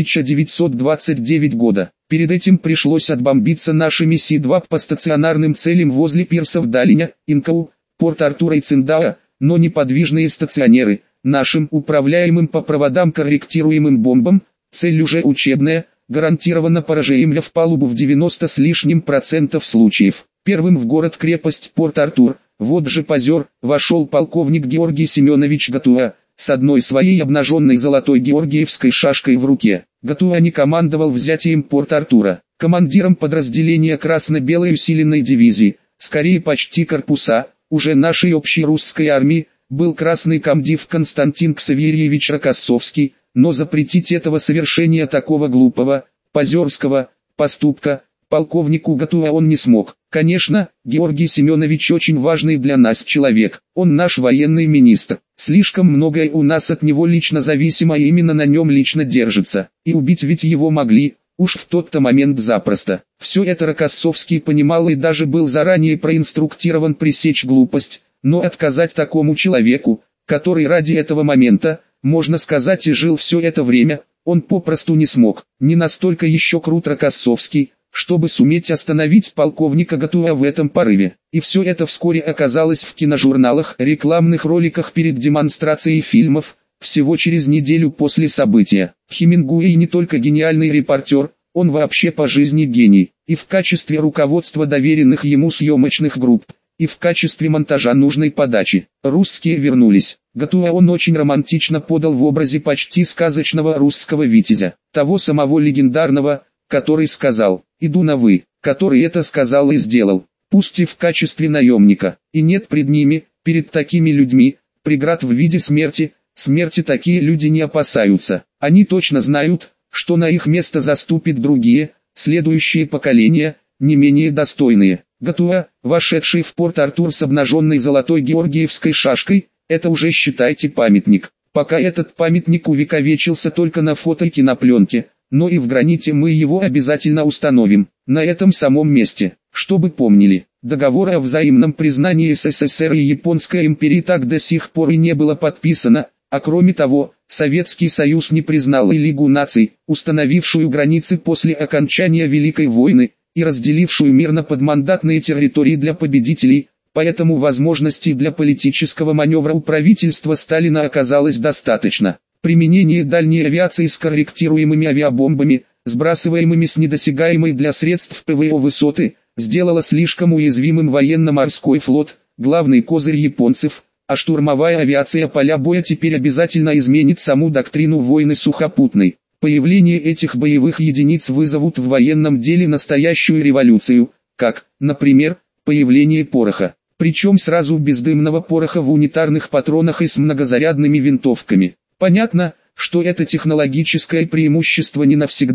1929 года. Перед этим пришлось отбомбиться нашими Си-2 по стационарным целям возле пирсов Далиня, Инкау, Порт-Артура и Циндао, но неподвижные стационеры, нашим управляемым по проводам корректируемым бомбам, цель уже учебная, гарантированно поражаемля в палубу в 90 с лишним процентов случаев. Первым в город-крепость Порт-Артур, вот же позер, вошел полковник Георгий Семенович Гатуа, с одной своей обнаженной золотой георгиевской шашкой в руке. Гатуа не командовал взятием Порт-Артура. Командиром подразделения красно-белой усиленной дивизии, скорее почти корпуса, уже нашей общей русской армии, был красный комдив Константин Ксаверьевич Рокоссовский, но запретить этого совершения такого глупого, позерского поступка полковнику Гатуа он не смог. Конечно, Георгий Семенович очень важный для нас человек, он наш военный министр. Слишком многое у нас от него лично зависимо и именно на нем лично держится. И убить ведь его могли, уж в тот-то момент запросто. Все это Рокоссовский понимал и даже был заранее проинструктирован пресечь глупость, но отказать такому человеку, который ради этого момента, можно сказать, и жил все это время, он попросту не смог. Не настолько еще крут Рокоссовский, чтобы суметь остановить полковника Гатуа в этом порыве. И все это вскоре оказалось в киножурналах, рекламных роликах перед демонстрацией фильмов, всего через неделю после события. Хемингуэй не только гениальный репортер, он вообще по жизни гений, и в качестве руководства доверенных ему съемочных групп, и в качестве монтажа нужной подачи. Русские вернулись. Гатуа он очень романтично подал в образе почти сказочного русского витязя, того самого легендарного, который сказал «иду на вы», который это сказал и сделал, пусть и в качестве наемника. И нет пред ними, перед такими людьми, преград в виде смерти. Смерти такие люди не опасаются. Они точно знают, что на их место заступят другие, следующие поколения, не менее достойные. Гатуа, вошедший в Порт-Артур с обнаженной золотой георгиевской шашкой, это уже считайте памятник. Пока этот памятник увековечился только на фото и кинопленке, но и в граните мы его обязательно установим, на этом самом месте, чтобы помнили. Договора о взаимном признании СССР и Японской империи так до сих пор и не было подписано, а кроме того, Советский Союз не признал и Лигу наций, установившую границы после окончания Великой войны, и разделившую мирно подмандатные территории для победителей, поэтому возможностей для политического маневра у правительства Сталина оказалось достаточно. Применение дальней авиации с корректируемыми авиабомбами, сбрасываемыми с недосягаемой для средств ПВО высоты, сделало слишком уязвимым военно-морской флот, главный козырь японцев, а штурмовая авиация поля боя теперь обязательно изменит саму доктрину войны сухопутной. Появление этих боевых единиц вызовут в военном деле настоящую революцию, как, например, появление пороха. Причем сразу бездымного пороха в унитарных патронах и с многозарядными винтовками. Понятно, что это технологическое преимущество не навсегда,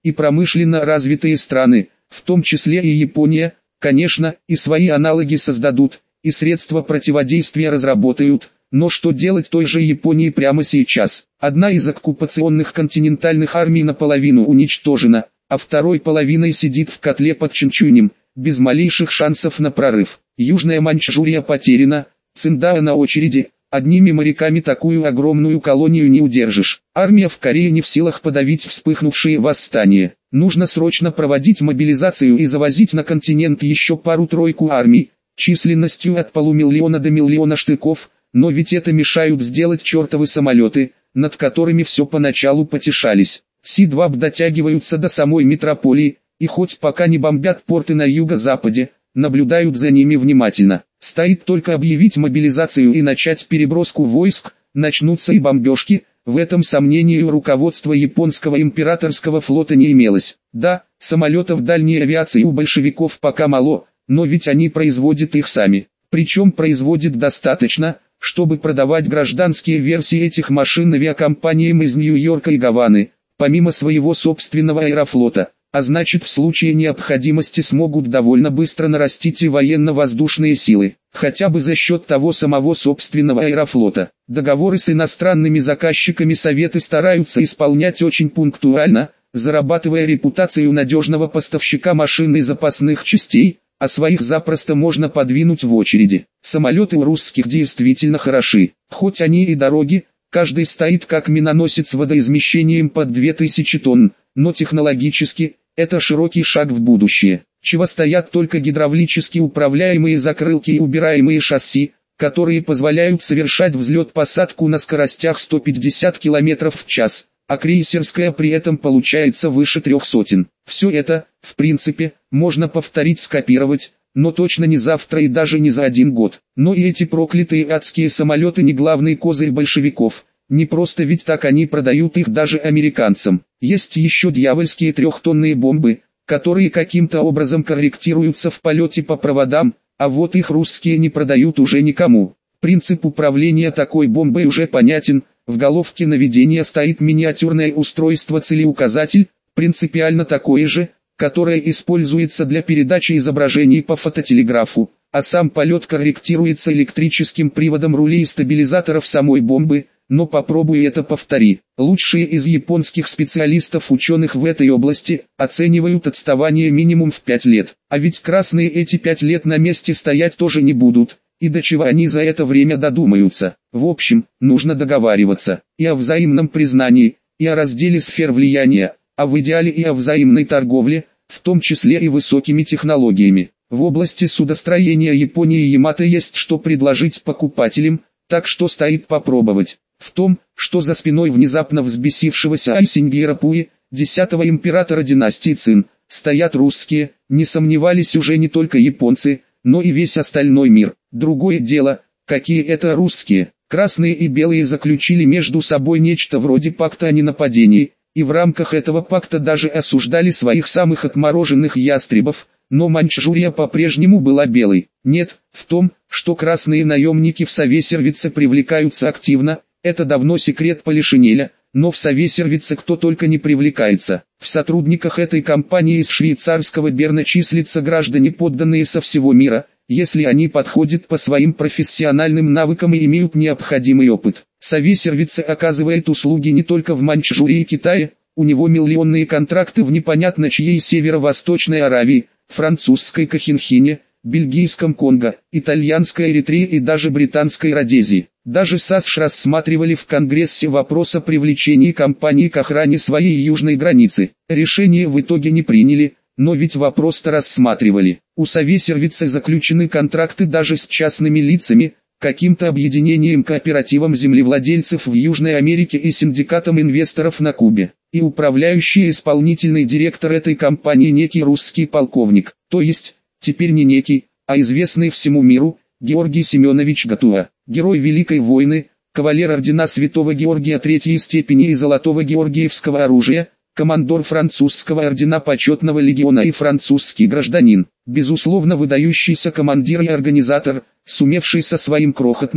и промышленно развитые страны, в том числе и Япония, конечно, и свои аналоги создадут, и средства противодействия разработают. Но что делать той же Японии прямо сейчас? Одна из оккупационных континентальных армий наполовину уничтожена, а второй половиной сидит в котле под Чунчунем, без малейших шансов на прорыв. Южная Маньчжурия потеряна, Циндао на очереди, одними моряками такую огромную колонию не удержишь. Армия в Корее не в силах подавить вспыхнувшие восстания. Нужно срочно проводить мобилизацию и завозить на континент еще пару-тройку армий, численностью от полумиллиона до миллиона штыков, но ведь это мешают сделать чертовы самолеты, над которыми все поначалу потешались. Си-2 дотягиваются до самой метрополии, и хоть пока не бомбят порты на юго-западе, наблюдают за ними внимательно. Стоит только объявить мобилизацию и начать переброску войск, начнутся и бомбежки. В этом сомнении у руководства японского императорского флота не имелось. Да, самолетов дальней авиации у большевиков пока мало, но ведь они производят их сами. Причем производят достаточно, чтобы продавать гражданские версии этих машин авиакомпаниям из Нью-Йорка и Гаваны, помимо своего собственного аэрофлота. А значит, в случае необходимости смогут довольно быстро нарастить и военно-воздушные силы, хотя бы за счет того самого собственного аэрофлота. Договоры с иностранными заказчиками Советы стараются исполнять очень пунктуально, зарабатывая репутацию надежного поставщика машин и запасных частей, а своих запросто можно подвинуть в очереди. Самолеты у русских действительно хороши, хоть они и дороги, каждый стоит как миноносец водоизмещением под 2000 тонн, но технологически – это широкий шаг в будущее, чего стоят только гидравлически управляемые закрылки и убираемые шасси, которые позволяют совершать взлет-посадку на скоростях 150 км в час, а крейсерская при этом получается выше 300. Все это, в принципе, можно повторить, скопировать, но точно не завтра и даже не за один год. Но и эти проклятые адские самолеты не главный козырь большевиков. Не просто ведь так они продают их даже американцам. Есть еще дьявольские трехтонные бомбы, которые каким-то образом корректируются в полете по проводам, а вот их русские не продают уже никому. Принцип управления такой бомбой уже понятен. В головке наведения стоит миниатюрное устройство-целеуказатель, принципиально такое же, которое используется для передачи изображений по фототелеграфу, а сам полет корректируется электрическим приводом рулей и стабилизаторов самой бомбы. Но попробуй это повтори. Лучшие из японских специалистов-ученых в этой области оценивают отставание минимум в 5 лет. А ведь красные эти 5 лет на месте стоять тоже не будут. И до чего они за это время додумаются. В общем, нужно договариваться и о взаимном признании, и о разделе сфер влияния, а в идеале и о взаимной торговле, в том числе и высокими технологиями. В области судостроения Японии и Ямато есть что предложить покупателям, так что стоит попробовать. В том, что за спиной внезапно взбесившегося Айсингера Пуи, 10-го императора династии Цин, стоят русские, не сомневались уже не только японцы, но и весь остальной мир. Другое дело, какие это русские. Красные и белые заключили между собой нечто вроде пакта о ненападении, и в рамках этого пакта даже осуждали своих самых отмороженных ястребов, но Маньчжурия по-прежнему была белой. Нет, в том, что красные наемники в Совесервице привлекаются активно, это давно секрет Полишинеля, но в Совесервице кто только не привлекается. В сотрудниках этой компании из швейцарского Берна числятся граждане, подданные со всего мира, если они подходят по своим профессиональным навыкам и имеют необходимый опыт. Совесервице оказывает услуги не только в Маньчжурии и Китае, у него миллионные контракты в непонятно чьей северо-восточной Аравии, французской Кохинхине, бельгийском Конго, итальянской Эритрее и даже британской Родезии. Даже САСШ рассматривали в Конгрессе вопрос о привлечении компании к охране своей южной границы. Решение в итоге не приняли, но ведь вопрос-то рассматривали. У Совесервица заключены контракты даже с частными лицами, каким-то объединением кооперативом землевладельцев в Южной Америке и синдикатом инвесторов на Кубе. И управляющий исполнительный директор этой компании некий русский полковник, то есть, теперь не некий, а известный всему миру, Георгий Семенович Гатуа, герой Великой войны, кавалер ордена Святого Георгия Третьей степени и Золотого Георгиевского оружия, командор французского ордена Почетного легиона и французский гражданин, безусловно выдающийся командир и организатор, сумевший со своим крохотным,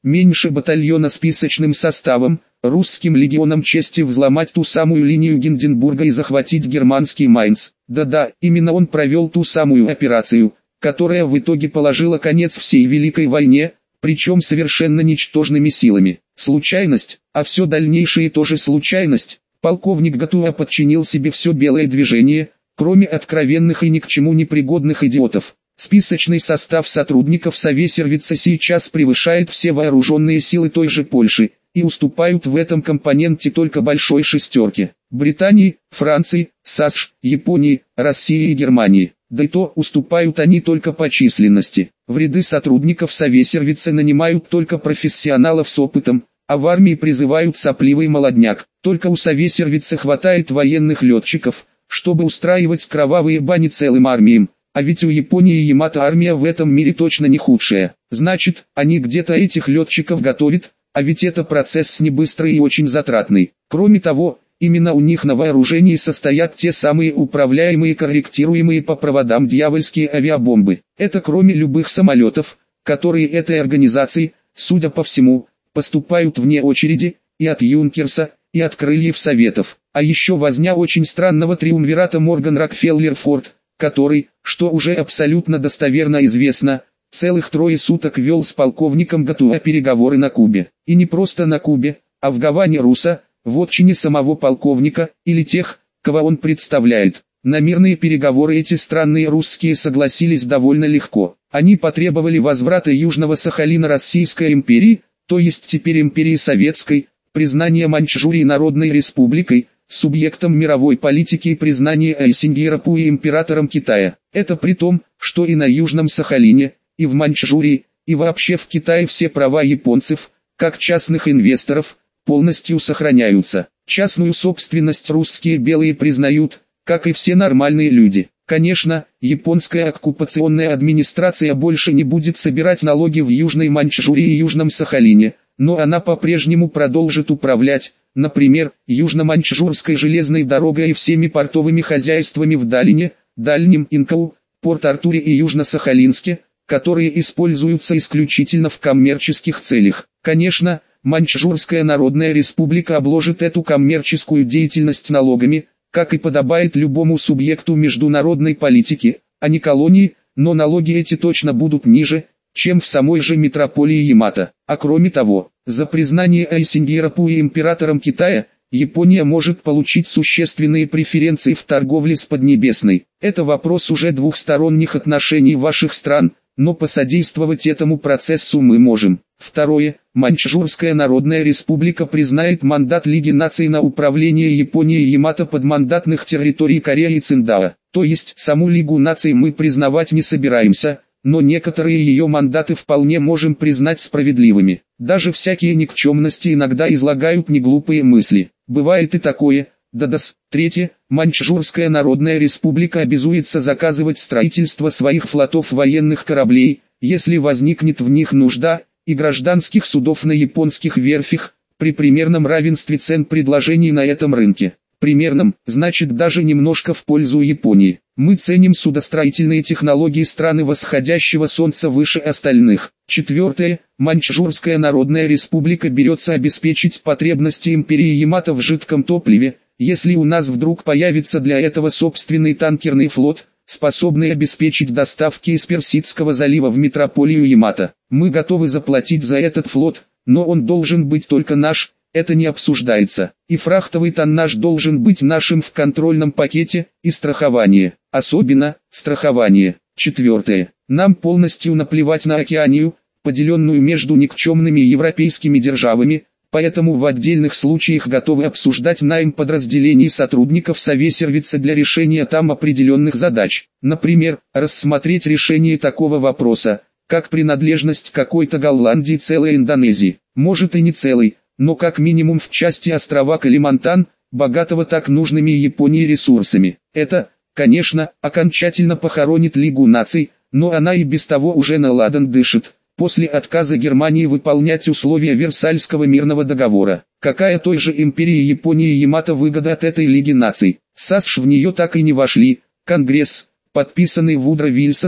меньше батальона списочным составом, русским легионом чести взломать ту самую линию Гинденбурга и захватить германский Майнц. Да-да, именно он провел ту самую операцию, которая в итоге положила конец всей Великой войне, причем совершенно ничтожными силами. Случайность, а все дальнейшее тоже случайность. Полковник Гатуа подчинил себе все белое движение, кроме откровенных и ни к чему не пригодных идиотов. Списочный состав сотрудников Совесервица сейчас превышает все вооруженные силы той же Польши, и уступают в этом компоненте только большой шестерке: Британии, Франции, САСШ, Японии, России и Германии. Да и то уступают они только по численности. В ряды сотрудников Совесервица нанимают только профессионалов с опытом, а в армии призывают сопливый молодняк. Только у Совесервица хватает военных летчиков, чтобы устраивать кровавые бани целым армиям. А ведь у Японии Ямато армия в этом мире точно не худшая. Значит, они где-то этих летчиков готовят, а ведь это процесс не быстрый и очень затратный. Кроме того, именно у них на вооружении состоят те самые управляемые и корректируемые по проводам дьявольские авиабомбы. Это кроме любых самолетов, которые этой организации, судя по всему, поступают вне очереди, и от Юнкерса, и от крыльев Советов. А еще возня очень странного триумвирата Морган Рокфеллер Форд, который, что уже абсолютно достоверно известно, целых 3 суток вел с полковником Гатуа переговоры на Кубе. И не просто на Кубе, а в Гаване Руса, в отчине самого полковника, или тех, кого он представляет. На мирные переговоры эти странные русские согласились довольно легко. Они потребовали возврата Южного Сахалина Российской империи, то есть теперь империи Советской, признания Маньчжурии Народной Республикой, субъектом мировой политики и признание Айсиньгирапуи императором Китая. Это при том, что и на Южном Сахалине, и в Маньчжурии, и вообще в Китае все права японцев, как частных инвесторов, полностью сохраняются. Частную собственность русские белые признают, как и все нормальные люди. Конечно, японская оккупационная администрация больше не будет собирать налоги в Южной Маньчжурии и Южном Сахалине, но она по-прежнему продолжит управлять, например, Южно-Маньчжурской железной дорогой и всеми портовыми хозяйствами в Далине, Дальнем Инкоу, Порт-Артуре и Южно-Сахалинске, которые используются исключительно в коммерческих целях. Конечно, Маньчжурская Народная Республика обложит эту коммерческую деятельность налогами, как и подобает любому субъекту международной политики, а не колонии, но налоги эти точно будут ниже, чем в самой же метрополии Ямато. А кроме того, за признание Айсиньгирапуи императором Китая, Япония может получить существенные преференции в торговле с Поднебесной. Это вопрос уже двухсторонних отношений ваших стран, но посодействовать этому процессу мы можем. Второе. Маньчжурская Народная Республика признает мандат Лиги наций на управление Японией Ямато подмандатных территорий Кореи и Циндао. То есть саму Лигу наций мы признавать не собираемся, но некоторые ее мандаты вполне можем признать справедливыми. Даже всякие никчемности иногда излагают неглупые мысли. Бывает и такое. Да-да. Третье. Маньчжурская Народная Республика обязуется заказывать строительство своих флотов военных кораблей, если возникнет в них нужда, и гражданских судов на японских верфях, при примерном равенстве цен предложений на этом рынке. Примерном, значит даже немножко в пользу Японии. Мы ценим судостроительные технологии страны восходящего солнца выше остальных. Четвертое. Маньчжурская Народная Республика берется обеспечить потребности империи Ямато в жидком топливе, если у нас вдруг появится для этого собственный танкерный флот, способный обеспечить доставки из Персидского залива в метрополию Ямато. Мы готовы заплатить за этот флот, но он должен быть только наш, это не обсуждается. И фрахтовый тоннаж должен быть нашим в контрольном пакете, и страхование, особенно, страхование. Четвертое. Нам полностью наплевать на Океанию, поделенную между никчемными европейскими державами, поэтому в отдельных случаях готовы обсуждать найм подразделений сотрудников Совесервица для решения там определенных задач. Например, рассмотреть решение такого вопроса, как принадлежность какой-то Голландии целой Индонезии. Может и не целой, но как минимум в части острова Калимантан, богатого так нужными Японии ресурсами. Это, конечно, окончательно похоронит Лигу наций, но она и без того уже на ладан дышит. После отказа Германии выполнять условия Версальского мирного договора. Какая той же империи Японии Ямато выгода от этой Лиги наций? САСШ в нее так и не вошли. Конгресс, подписанный Вудро Вильсоном,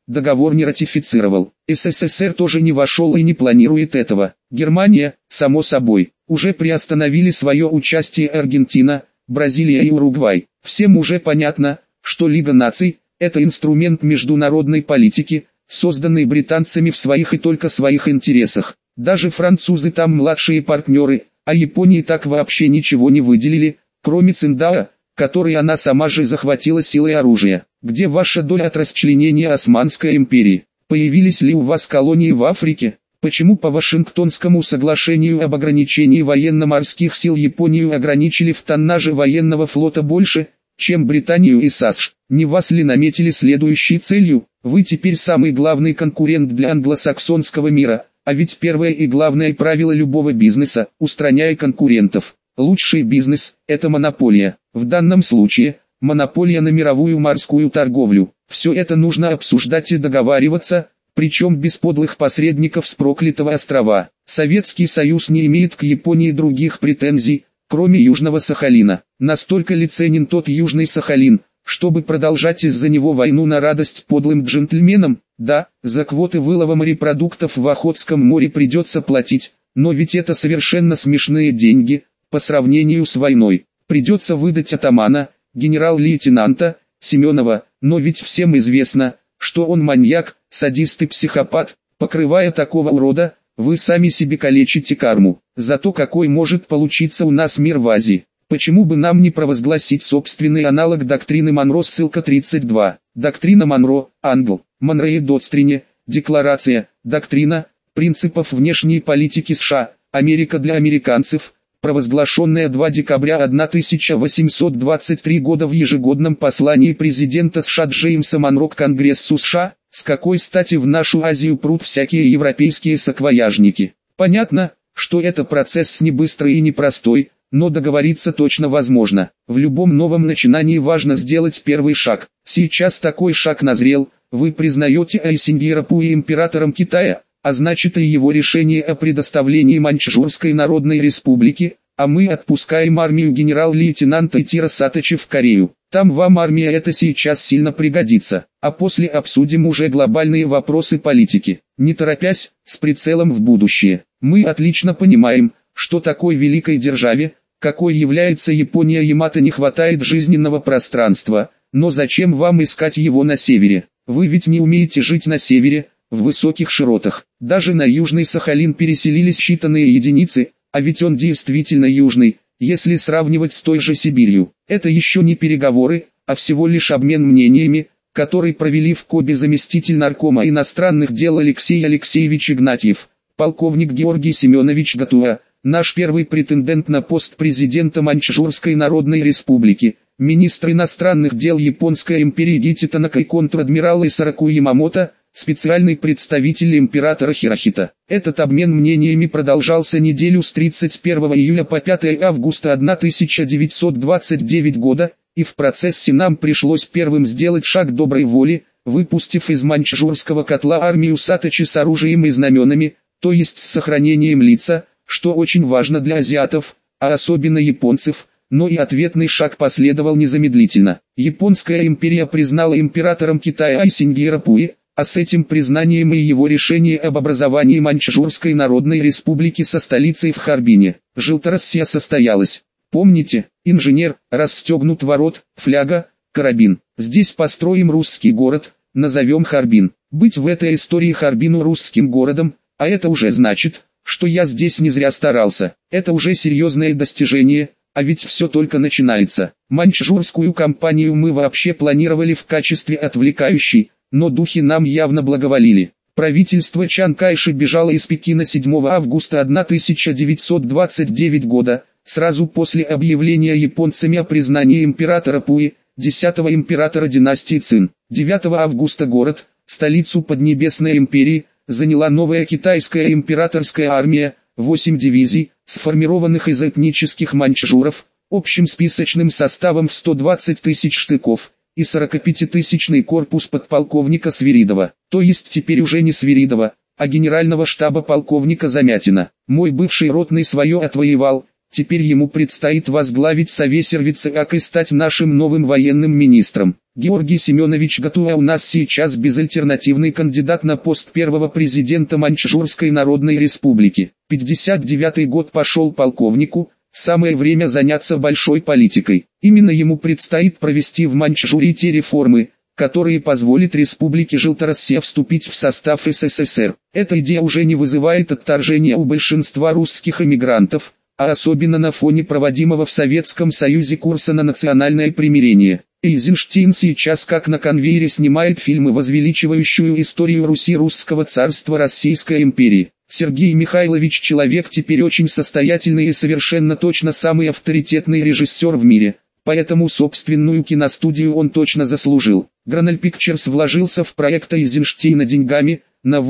договор не ратифицировал. СССР тоже не вошел и не планирует этого. Германия, само собой, уже приостановили свое участие Аргентина, Бразилия и Уругвай. Всем уже понятно, что Лига наций – это инструмент международной политики, созданный британцами в своих и только своих интересах. Даже французы там младшие партнеры, а Японии так вообще ничего не выделили, кроме Циндао, который она сама же захватила силой оружия. Где ваша доля от расчленения Османской империи? Появились ли у вас колонии в Африке? Почему по Вашингтонскому соглашению об ограничении военно-морских сил Японию ограничили в тоннаже военного флота больше, чем Британию и САСШ? Не вас ли наметили следующей целью? Вы теперь самый главный конкурент для англосаксонского мира, а ведь первое и главное правило любого бизнеса – устраняй конкурентов. Лучший бизнес – это монополия. В данном случае – монополия на мировую морскую торговлю. Все это нужно обсуждать и договариваться, причем без подлых посредников с проклятого острова. Советский Союз не имеет к Японии других претензий, кроме Южного Сахалина. Настолько ли ценен тот Южный Сахалин, чтобы продолжать из-за него войну на радость подлым джентльменам? Да, за квоты вылова морепродуктов в Охотском море придется платить, но ведь это совершенно смешные деньги, по сравнению с войной. Придется выдать атамана, генерал-лейтенанта, Семенова, но ведь всем известно, что он маньяк, садист и психопат. Покрывая такого урода, вы сами себе калечите карму. Зато какой может получиться у нас мир в Азии? Почему бы нам не провозгласить собственный аналог доктрины Монро? Ссылка 32. Доктрина Монро, Англ, Монроe Доктрине, Декларация, доктрина, принципов внешней политики США, Америка для американцев, провозглашенная 2 декабря 1823 года в ежегодном послании президента США Джеймса Монро к Конгрессу США. С какой стати в нашу Азию прут всякие европейские саквояжники? Понятно, что это процесс не быстрый и непростой, но договориться точно возможно. В любом новом начинании важно сделать первый шаг. Сейчас такой шаг назрел, вы признаете Айсингера Пуи императором Китая, а значит и его решение о предоставлении Маньчжурской Народной Республики, а мы отпускаем армию генерал-лейтенанта Итиро Саточи в Корею. Там вам армия это сейчас сильно пригодится, а после обсудим уже глобальные вопросы политики. Не торопясь, с прицелом в будущее. Мы отлично понимаем, что такой великой державе, какой является Япония, Ямато, не хватает жизненного пространства, но зачем вам искать его на севере? Вы ведь не умеете жить на севере, в высоких широтах. Даже на Южный Сахалин переселились считанные единицы, а ведь он действительно южный, если сравнивать с той же Сибирью. Это еще не переговоры, а всего лишь обмен мнениями, который провели в Кобе заместитель наркома иностранных дел Алексей Алексеевич Игнатьев, полковник Георгий Семенович Гатуа, наш первый претендент на пост президента Маньчжурской Народной Республики, министр иностранных дел Японской империи Гити Танака и контр-адмирал Исараку Ямамото, специальный представитель императора Хирохита. Этот обмен мнениями продолжался неделю с 31 июля по 5 августа 1929 года, и в процессе нам пришлось первым сделать шаг доброй воли, выпустив из маньчжурского котла армию Саточи с оружием и знаменами, то есть с сохранением лица, что очень важно для азиатов, а особенно японцев, но и ответный шаг последовал незамедлительно. Японская империя признала императором Китая Айсингера Пуи, а с этим признанием и его решение об образовании Маньчжурской Народной Республики со столицей в Харбине. Жилторассия состоялась. Помните, инженер, расстегнут ворот, фляга, карабин. Здесь построим русский город, назовем Харбин. Быть в этой истории Харбину русским городом, а это уже значит, что я здесь не зря старался. Это уже серьезное достижение, а ведь все только начинается. Маньчжурскую кампанию мы вообще планировали в качестве отвлекающей, но духи нам явно благоволили. Правительство Чан Кайши бежало из Пекина 7 августа 1929 года, сразу после объявления японцами о признании императора Пуи, 10-го императора династии Цин. 9 августа город, столицу Поднебесной империи, заняла новая китайская императорская армия, 8 дивизий, сформированных из этнических маньчжуров, общим списочным составом в 120 тысяч штыков, и 45-тысячный корпус подполковника Свиридова, то есть теперь уже не Свиридова, а генерального штаба полковника Замятина. Мой бывший ротный свое отвоевал, теперь ему предстоит возглавить Совесервицеак и стать нашим новым военным министром. Георгий Семенович Гатуа у нас сейчас безальтернативный кандидат на пост первого президента Маньчжурской Народной Республики. 59-й год пошел полковнику, самое время заняться большой политикой. Именно ему предстоит провести в Маньчжурии те реформы, которые позволят Республике Желтороссия вступить в состав СССР. Эта идея уже не вызывает отторжения у большинства русских эмигрантов, а особенно на фоне проводимого в Советском Союзе курса на национальное примирение. Эйзенштейн сейчас как на конвейере снимает фильмы, возвеличивающую историю Руси, русского царства, Российской империи. Сергей Михайлович человек теперь очень состоятельный и совершенно точно самый авторитетный режиссер в мире, поэтому собственную киностудию он точно заслужил. Granal Pictures вложился в проект Эйзенштейна деньгами на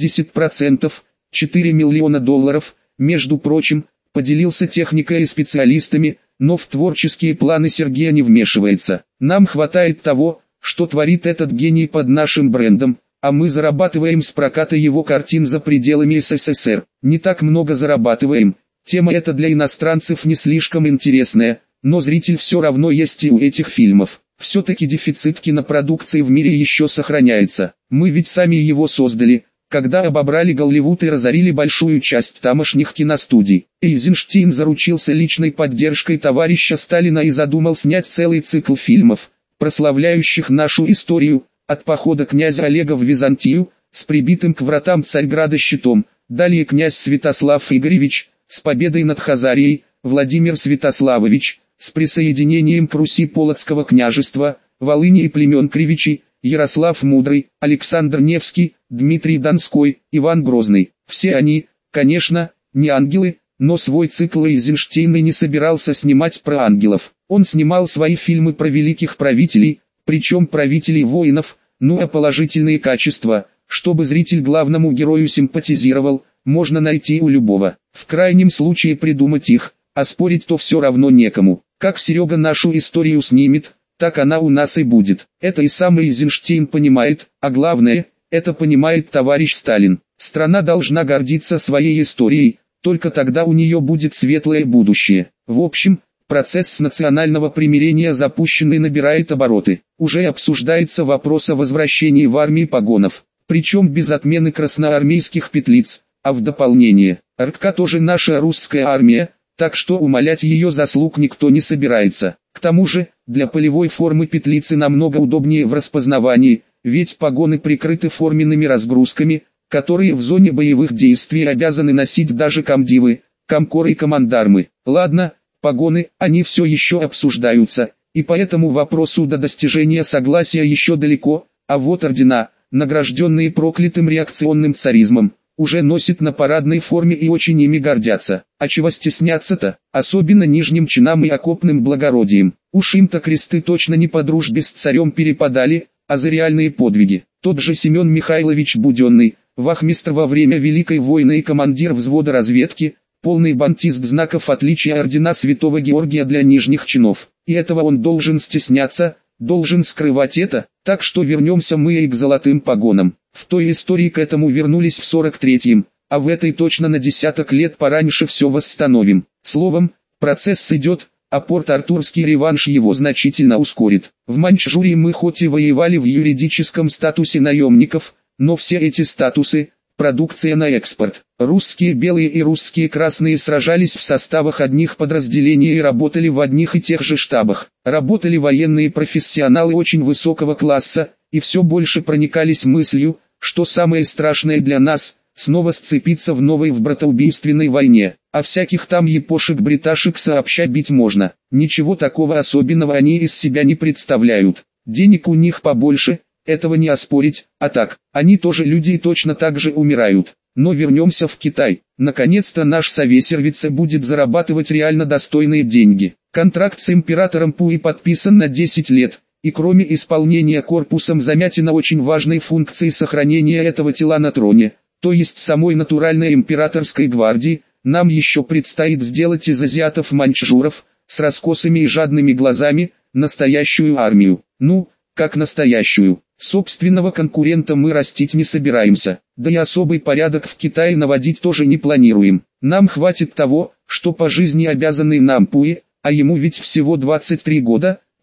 80%, $4 миллиона, между прочим, поделился техникой и специалистами, но в творческие планы Сергея не вмешивается. Нам хватает того, что творит этот гений под нашим брендом, а мы зарабатываем с проката его картин за пределами СССР. Не так много зарабатываем, тема эта для иностранцев не слишком интересная, но зритель все равно есть и у этих фильмов. Все-таки дефицит кинопродукции в мире еще сохраняется. Мы ведь сами его создали, когда обобрали Голливуд и разорили большую часть тамошних киностудий. Эйзенштейн заручился личной поддержкой товарища Сталина и задумал снять целый цикл фильмов, прославляющих нашу историю, от похода князя Олега в Византию, с прибитым к вратам Царьграда щитом, далее князь Святослав Игоревич, с победой над Хазарией, Владимир Святославович, с присоединением к Руси Полоцкого княжества, Волыни и племен Кривичей, Ярослав Мудрый, Александр Невский, Дмитрий Донской, Иван Грозный. Все они, конечно, не ангелы, но свой цикл Эйзенштейн не собирался снимать про ангелов. Он снимал свои фильмы про великих правителей, причем правителей-воинов, ну а положительные качества, чтобы зритель главному герою симпатизировал, можно найти у любого. В крайнем случае придумать их, а спорить то все равно некому. Как Серега нашу историю снимет, так она у нас и будет. Это и сам Эйзенштейн понимает, а главное, это понимает товарищ Сталин. Страна должна гордиться своей историей, только тогда у нее будет светлое будущее. В общем, процесс с национального примирения запущенный набирает обороты. Уже обсуждается вопрос о возвращении в армии погонов, причем без отмены красноармейских петлиц, а в дополнение. РККА тоже наша русская армия, так что умалять ее заслуг никто не собирается. К тому же, для полевой формы петлицы намного удобнее в распознавании, ведь погоны прикрыты форменными разгрузками, которые в зоне боевых действий обязаны носить даже комдивы, комкоры и командармы. Ладно, погоны, они все еще обсуждаются, и поэтому вопросу до достижения согласия еще далеко, а вот ордена, награжденные проклятым реакционным царизмом, уже носят на парадной форме и очень ими гордятся. А чего стесняться-то, особенно нижним чинам и окопным благородием. Уж им-то кресты точно не по дружбе с царем перепадали, а за реальные подвиги. Тот же Семен Михайлович Буденный, вахмистр во время Великой войны и командир взвода разведки, полный бантист знаков отличия ордена Святого Георгия для нижних чинов. И этого он должен стесняться, должен скрывать это, так что вернемся мы и к золотым погонам. В той истории к этому вернулись в 43-м, а в этой точно на десяток лет пораньше все восстановим. Словом, процесс идет, а Порт-Артурский реванш его значительно ускорит. В Маньчжурии мы хоть и воевали в юридическом статусе наемников, но все эти статусы – продукция на экспорт. Русские белые и русские красные сражались в составах одних подразделений и работали в одних и тех же штабах. Работали военные профессионалы очень высокого класса, и все больше проникались мыслью, что самое страшное для нас – снова сцепиться в новой братоубийственной войне. А всяких там япошек-бриташек сообща бить можно. Ничего такого особенного они из себя не представляют. Денег у них побольше, этого не оспорить, а так, они тоже люди и точно так же умирают. Но вернемся в Китай. Наконец-то наш совесервице будет зарабатывать реально достойные деньги. Контракт с императором Пуи подписан на 10 лет. И кроме исполнения корпусом Замятина очень важной функции сохранения этого тела на троне, то есть самой натуральной императорской гвардии, нам еще предстоит сделать из азиатов-маньчжуров, с раскосыми и жадными глазами, настоящую армию. Ну, как настоящую. Собственного конкурента мы растить не собираемся, да и особый порядок в Китае наводить тоже не планируем. Нам хватит того, что по жизни обязанный нам Пуи, а ему ведь всего 23 года,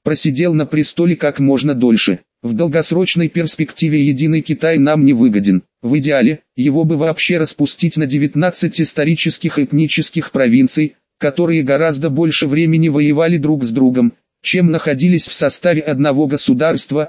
просидел на престоле как можно дольше. В долгосрочной перспективе единый Китай нам не выгоден. В идеале, его бы вообще распустить на 19 исторических этнических провинций, которые гораздо больше времени воевали друг с другом, чем находились в составе одного государства,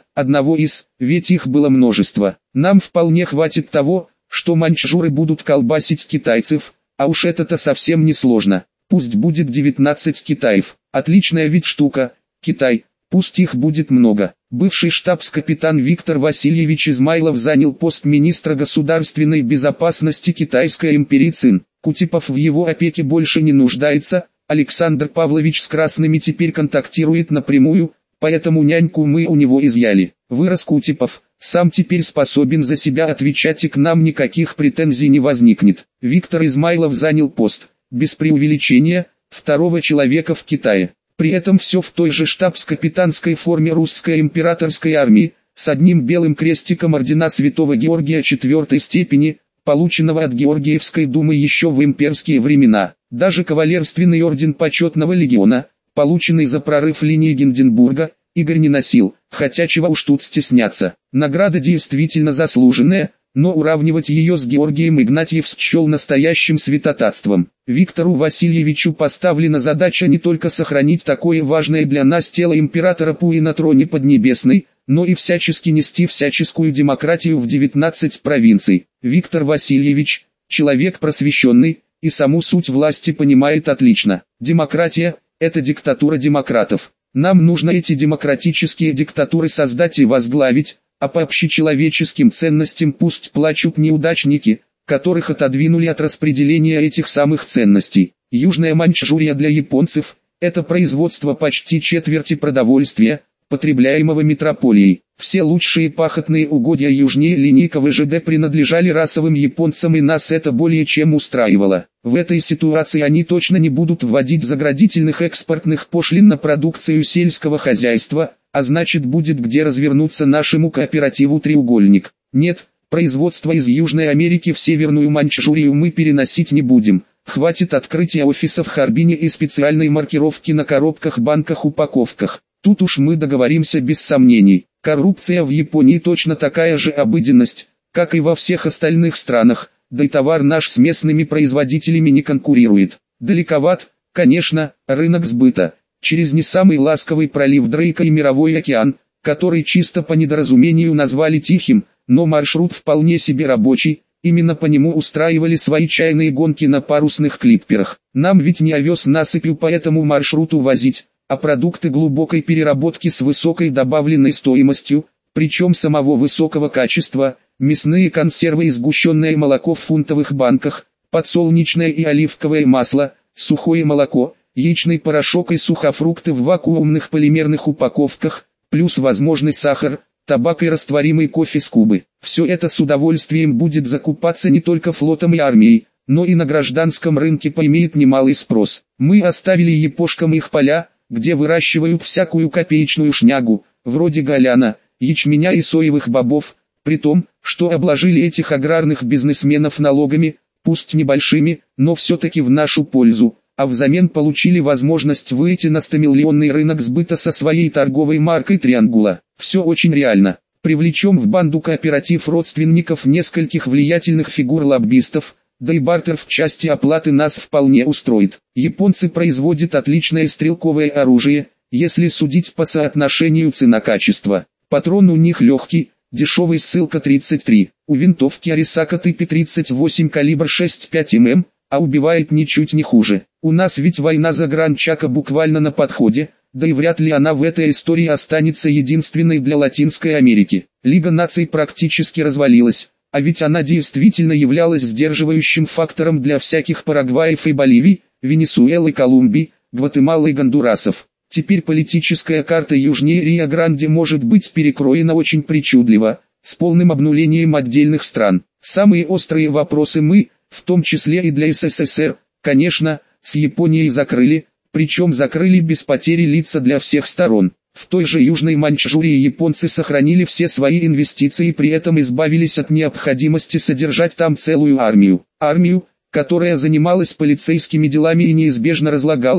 ведь их было множество. Нам вполне хватит того, что маньчжуры будут колбасить китайцев, а уж это-то совсем не сложно. Пусть будет 19 Китаев, отличная ведь штука, Китай, пусть их будет много. Бывший штабс-капитан Виктор Васильевич Измайлов занял пост министра государственной безопасности Китайской империи Цин. Кутепов в его опеке больше не нуждается, Александр Павлович с красными теперь контактирует напрямую, поэтому няньку мы у него изъяли. Вырос Кутепов, сам теперь способен за себя отвечать и к нам никаких претензий не возникнет. Виктор Измайлов занял пост, без преувеличения, второго человека в Китае. При этом все в той же штабс-капитанской форме русской императорской армии, с одним белым крестиком ордена Святого Георгия IV степени, полученного от Георгиевской думы еще в имперские времена. Даже кавалерственный орден почетного легиона, полученный за прорыв линии Гинденбурга, Игорь не носил, хотя чего уж тут стесняться. Награда действительно заслуженная, но уравнивать ее с Георгием Игнатьев счел настоящим святотатством. Виктору Васильевичу поставлена задача не только сохранить такое важное для нас тело императора Пуи на троне Поднебесной, но и всячески нести всяческую демократию в 19 провинций. Виктор Васильевич, человек просвещенный, и саму суть власти понимает отлично. Демократия – это диктатура демократов. Нам нужно эти демократические диктатуры создать и возглавить, а по общечеловеческим ценностям пусть плачут неудачники, которых отодвинули от распределения этих самых ценностей. Южная Маньчжурия для японцев – это производство почти четверти продовольствия, потребляемого метрополией. Все лучшие пахотные угодья южнее линии КВЖД принадлежали расовым японцам, и нас это более чем устраивало. В этой ситуации они точно не будут вводить заградительных экспортных пошлин на продукцию сельского хозяйства, а значит будет где развернуться нашему кооперативу «Треугольник». Нет, производство из Южной Америки в Северную Маньчжурию мы переносить не будем. Хватит открытия офисов в Харбине и специальной маркировки на коробках, банках, упаковках. Тут уж мы договоримся без сомнений. Коррупция в Японии точно такая же обыденность, как и во всех остальных странах, да и товар наш с местными производителями не конкурирует. Далековат, конечно, рынок сбыта, через не самый ласковый пролив Дрейка и Мировой океан, который чисто по недоразумению назвали Тихим, но маршрут вполне себе рабочий, именно по нему устраивали свои чайные гонки на парусных клипперах. Нам ведь не овес насыпью по этому маршруту возить, а продукты глубокой переработки с высокой добавленной стоимостью, причем самого высокого качества, мясные консервы и сгущенное молоко в фунтовых банках, подсолнечное и оливковое масло, сухое молоко, яичный порошок и сухофрукты в вакуумных полимерных упаковках, плюс возможный сахар, табак и растворимый кофе с Кубы. Все это с удовольствием будет закупаться не только флотом и армией, но и на гражданском рынке поимеет немалый спрос. Мы оставили япошкам их поля, где выращивают всякую копеечную шнягу, вроде голяна, ячменя и соевых бобов, при том, что обложили этих аграрных бизнесменов налогами, пусть небольшими, но все-таки в нашу пользу, а взамен получили возможность выйти на 100-миллионный рынок сбыта со своей торговой маркой «Триангула». Все очень реально. Привлечем в банду кооператив родственников нескольких влиятельных фигур-лоббистов, да и бартер в части оплаты нас вполне устроит. Японцы производят отличное стрелковое оружие, если судить по соотношению цена-качество. Патрон у них легкий, дешевый, ссылка 33. У винтовки Арисака ТП-38 калибр 6,5 мм, а убивает ничуть не хуже. У нас ведь война за Гранд-Чако буквально на подходе, да и вряд ли она в этой истории останется единственной для Латинской Америки. Лига наций практически развалилась. А ведь она действительно являлась сдерживающим фактором для всяких Парагваев и Боливий, Венесуэлы, Колумбии, Гватемалы и Гондурасов. Теперь политическая карта южнее Рио-Гранде может быть перекроена очень причудливо, с полным обнулением отдельных стран. Самые острые вопросы мы, в том числе и для СССР, конечно, с Японией закрыли, причем закрыли без потери лица для всех сторон. В той же Южной Маньчжурии японцы сохранили все свои инвестиции и при этом избавились от необходимости содержать там целую армию. Армию, которая занималась полицейскими делами и неизбежно разлагалась,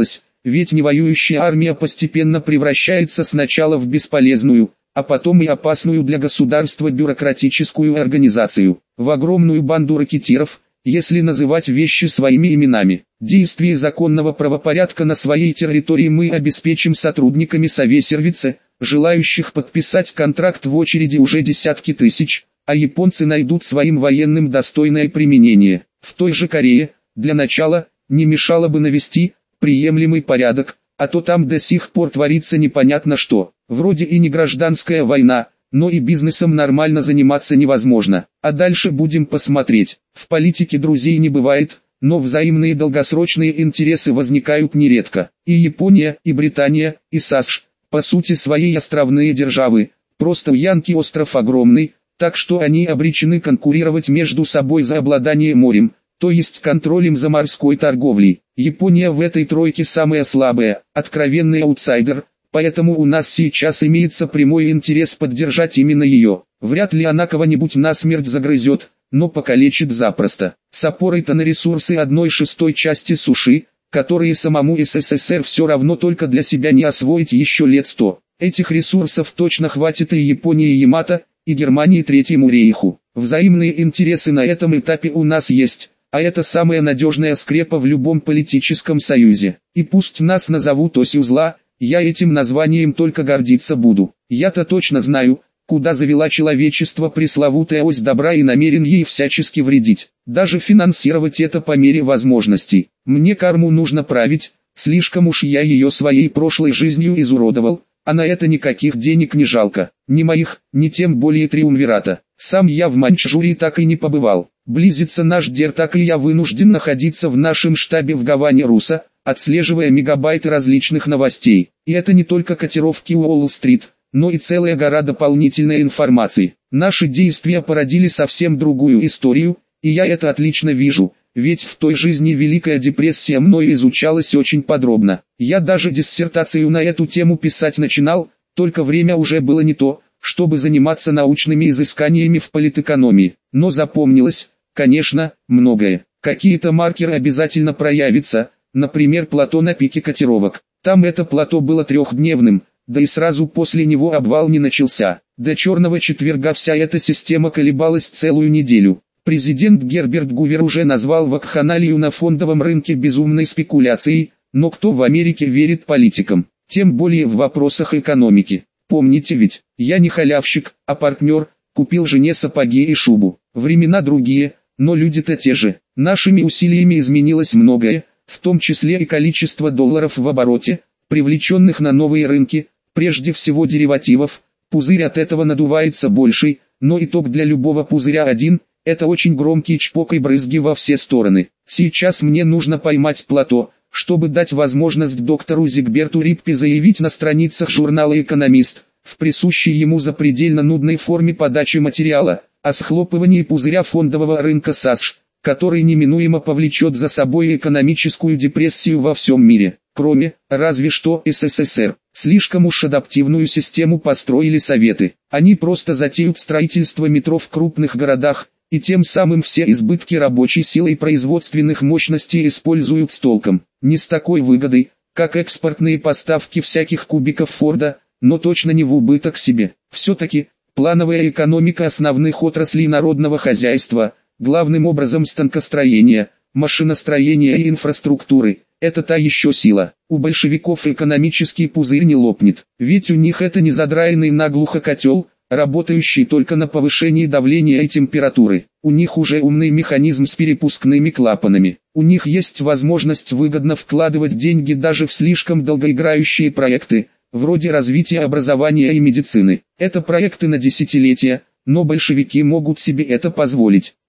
ведь невоюющая армия постепенно превращается сначала в бесполезную, а потом и опасную для государства бюрократическую организацию, в огромную банду ракетиров, если называть вещи своими именами. Действие законного правопорядка на своей территории мы обеспечим сотрудниками Совесервица, желающих подписать контракт в очереди уже десятки тысяч, а японцы найдут своим военным достойное применение. В той же Корее, для начала, не мешало бы навести приемлемый порядок, а то там до сих пор творится непонятно что. Вроде и не гражданская война, но и бизнесом нормально заниматься невозможно. А дальше будем посмотреть. В политике друзей не бывает, но взаимные долгосрочные интересы возникают нередко. И Япония, и Британия, и САСШ, по сути своей островные державы, просто Янки остров огромный, так что они обречены конкурировать между собой за обладание морем, то есть контролем за морской торговлей. Япония в этой тройке самая слабая, откровенный аутсайдер, поэтому у нас сейчас имеется прямой интерес поддержать именно ее. Вряд ли она кого-нибудь насмерть загрызет, но покалечит запросто. С опорой-то на ресурсы 1/6 части суши, которые самому СССР все равно только для себя не освоить еще лет 100. Этих ресурсов точно хватит и Японии и Ямато, и Германии Третьему рейху. Взаимные интересы на этом этапе у нас есть, а это самая надежная скрепа в любом политическом союзе. И пусть нас назовут осью зла, я этим названием только гордиться буду. Я-то точно знаю, куда завела человечество пресловутая ось добра и намерен ей всячески вредить. Даже финансировать это по мере возможностей. Мне карму нужно править, слишком уж я ее своей прошлой жизнью изуродовал, а на это никаких денег не жалко. Ни моих, ни тем более Триумвирата. Сам я в Маньчжурии так и не побывал. Близится наш дер, так и я вынужден находиться в нашем штабе в Гаване Руса, отслеживая мегабайты различных новостей. И это не только котировки Уолл-стрит, но и целая гора дополнительной информации. Наши действия породили совсем другую историю, и я это отлично вижу, ведь в той жизни Великая депрессия мной изучалась очень подробно. Я даже диссертацию на эту тему писать начинал, только время уже было не то, чтобы заниматься научными изысканиями в политэкономии. Но запомнилось, конечно, многое. Какие-то маркеры обязательно проявятся, например, плато на пике котировок. Там это плато было трехдневным, да и сразу после него обвал не начался. До черного четверга вся эта система колебалась целую неделю. Президент Герберт Гувер уже назвал вакханалию на фондовом рынке безумной спекуляцией, но кто в Америке верит политикам, тем более в вопросах экономики. Помните ведь, я не халявщик, а партнер, купил жене сапоги и шубу. Времена другие, но люди-то те же. Нашими усилиями изменилось многое, в том числе и количество долларов в обороте, привлеченных на новые рынки, прежде всего деривативов. Пузырь от этого надувается больший, но итог для любого пузыря один – это очень громкий чпок и брызги во все стороны. Сейчас мне нужно поймать плато, чтобы дать возможность доктору Зигберту Рипке заявить на страницах журнала «Экономист», в присущей ему запредельно нудной форме подачи материала, о схлопывании пузыря фондового рынка САСШ, который неминуемо повлечет за собой экономическую депрессию во всем мире, кроме, разве что, СССР. Слишком уж адаптивную систему построили Советы. Они просто затеют строительство метро в крупных городах, и тем самым все избытки рабочей силы и производственных мощностей используют с толком. Не с такой выгодой, как экспортные поставки всяких кубиков Форда, но точно не в убыток себе. Все-таки, плановая экономика основных отраслей народного хозяйства, главным образом станкостроения, машиностроения и инфраструктуры, это та еще сила. У большевиков экономический пузырь не лопнет, ведь у них это не задраенный наглухо котел, работающий только на повышении давления и температуры. У них уже умный механизм с перепускными клапанами. У них есть возможность выгодно вкладывать деньги даже в слишком долгоиграющие проекты, вроде развития образования и медицины. Это проекты на десятилетия, но большевики могут себе это позволить.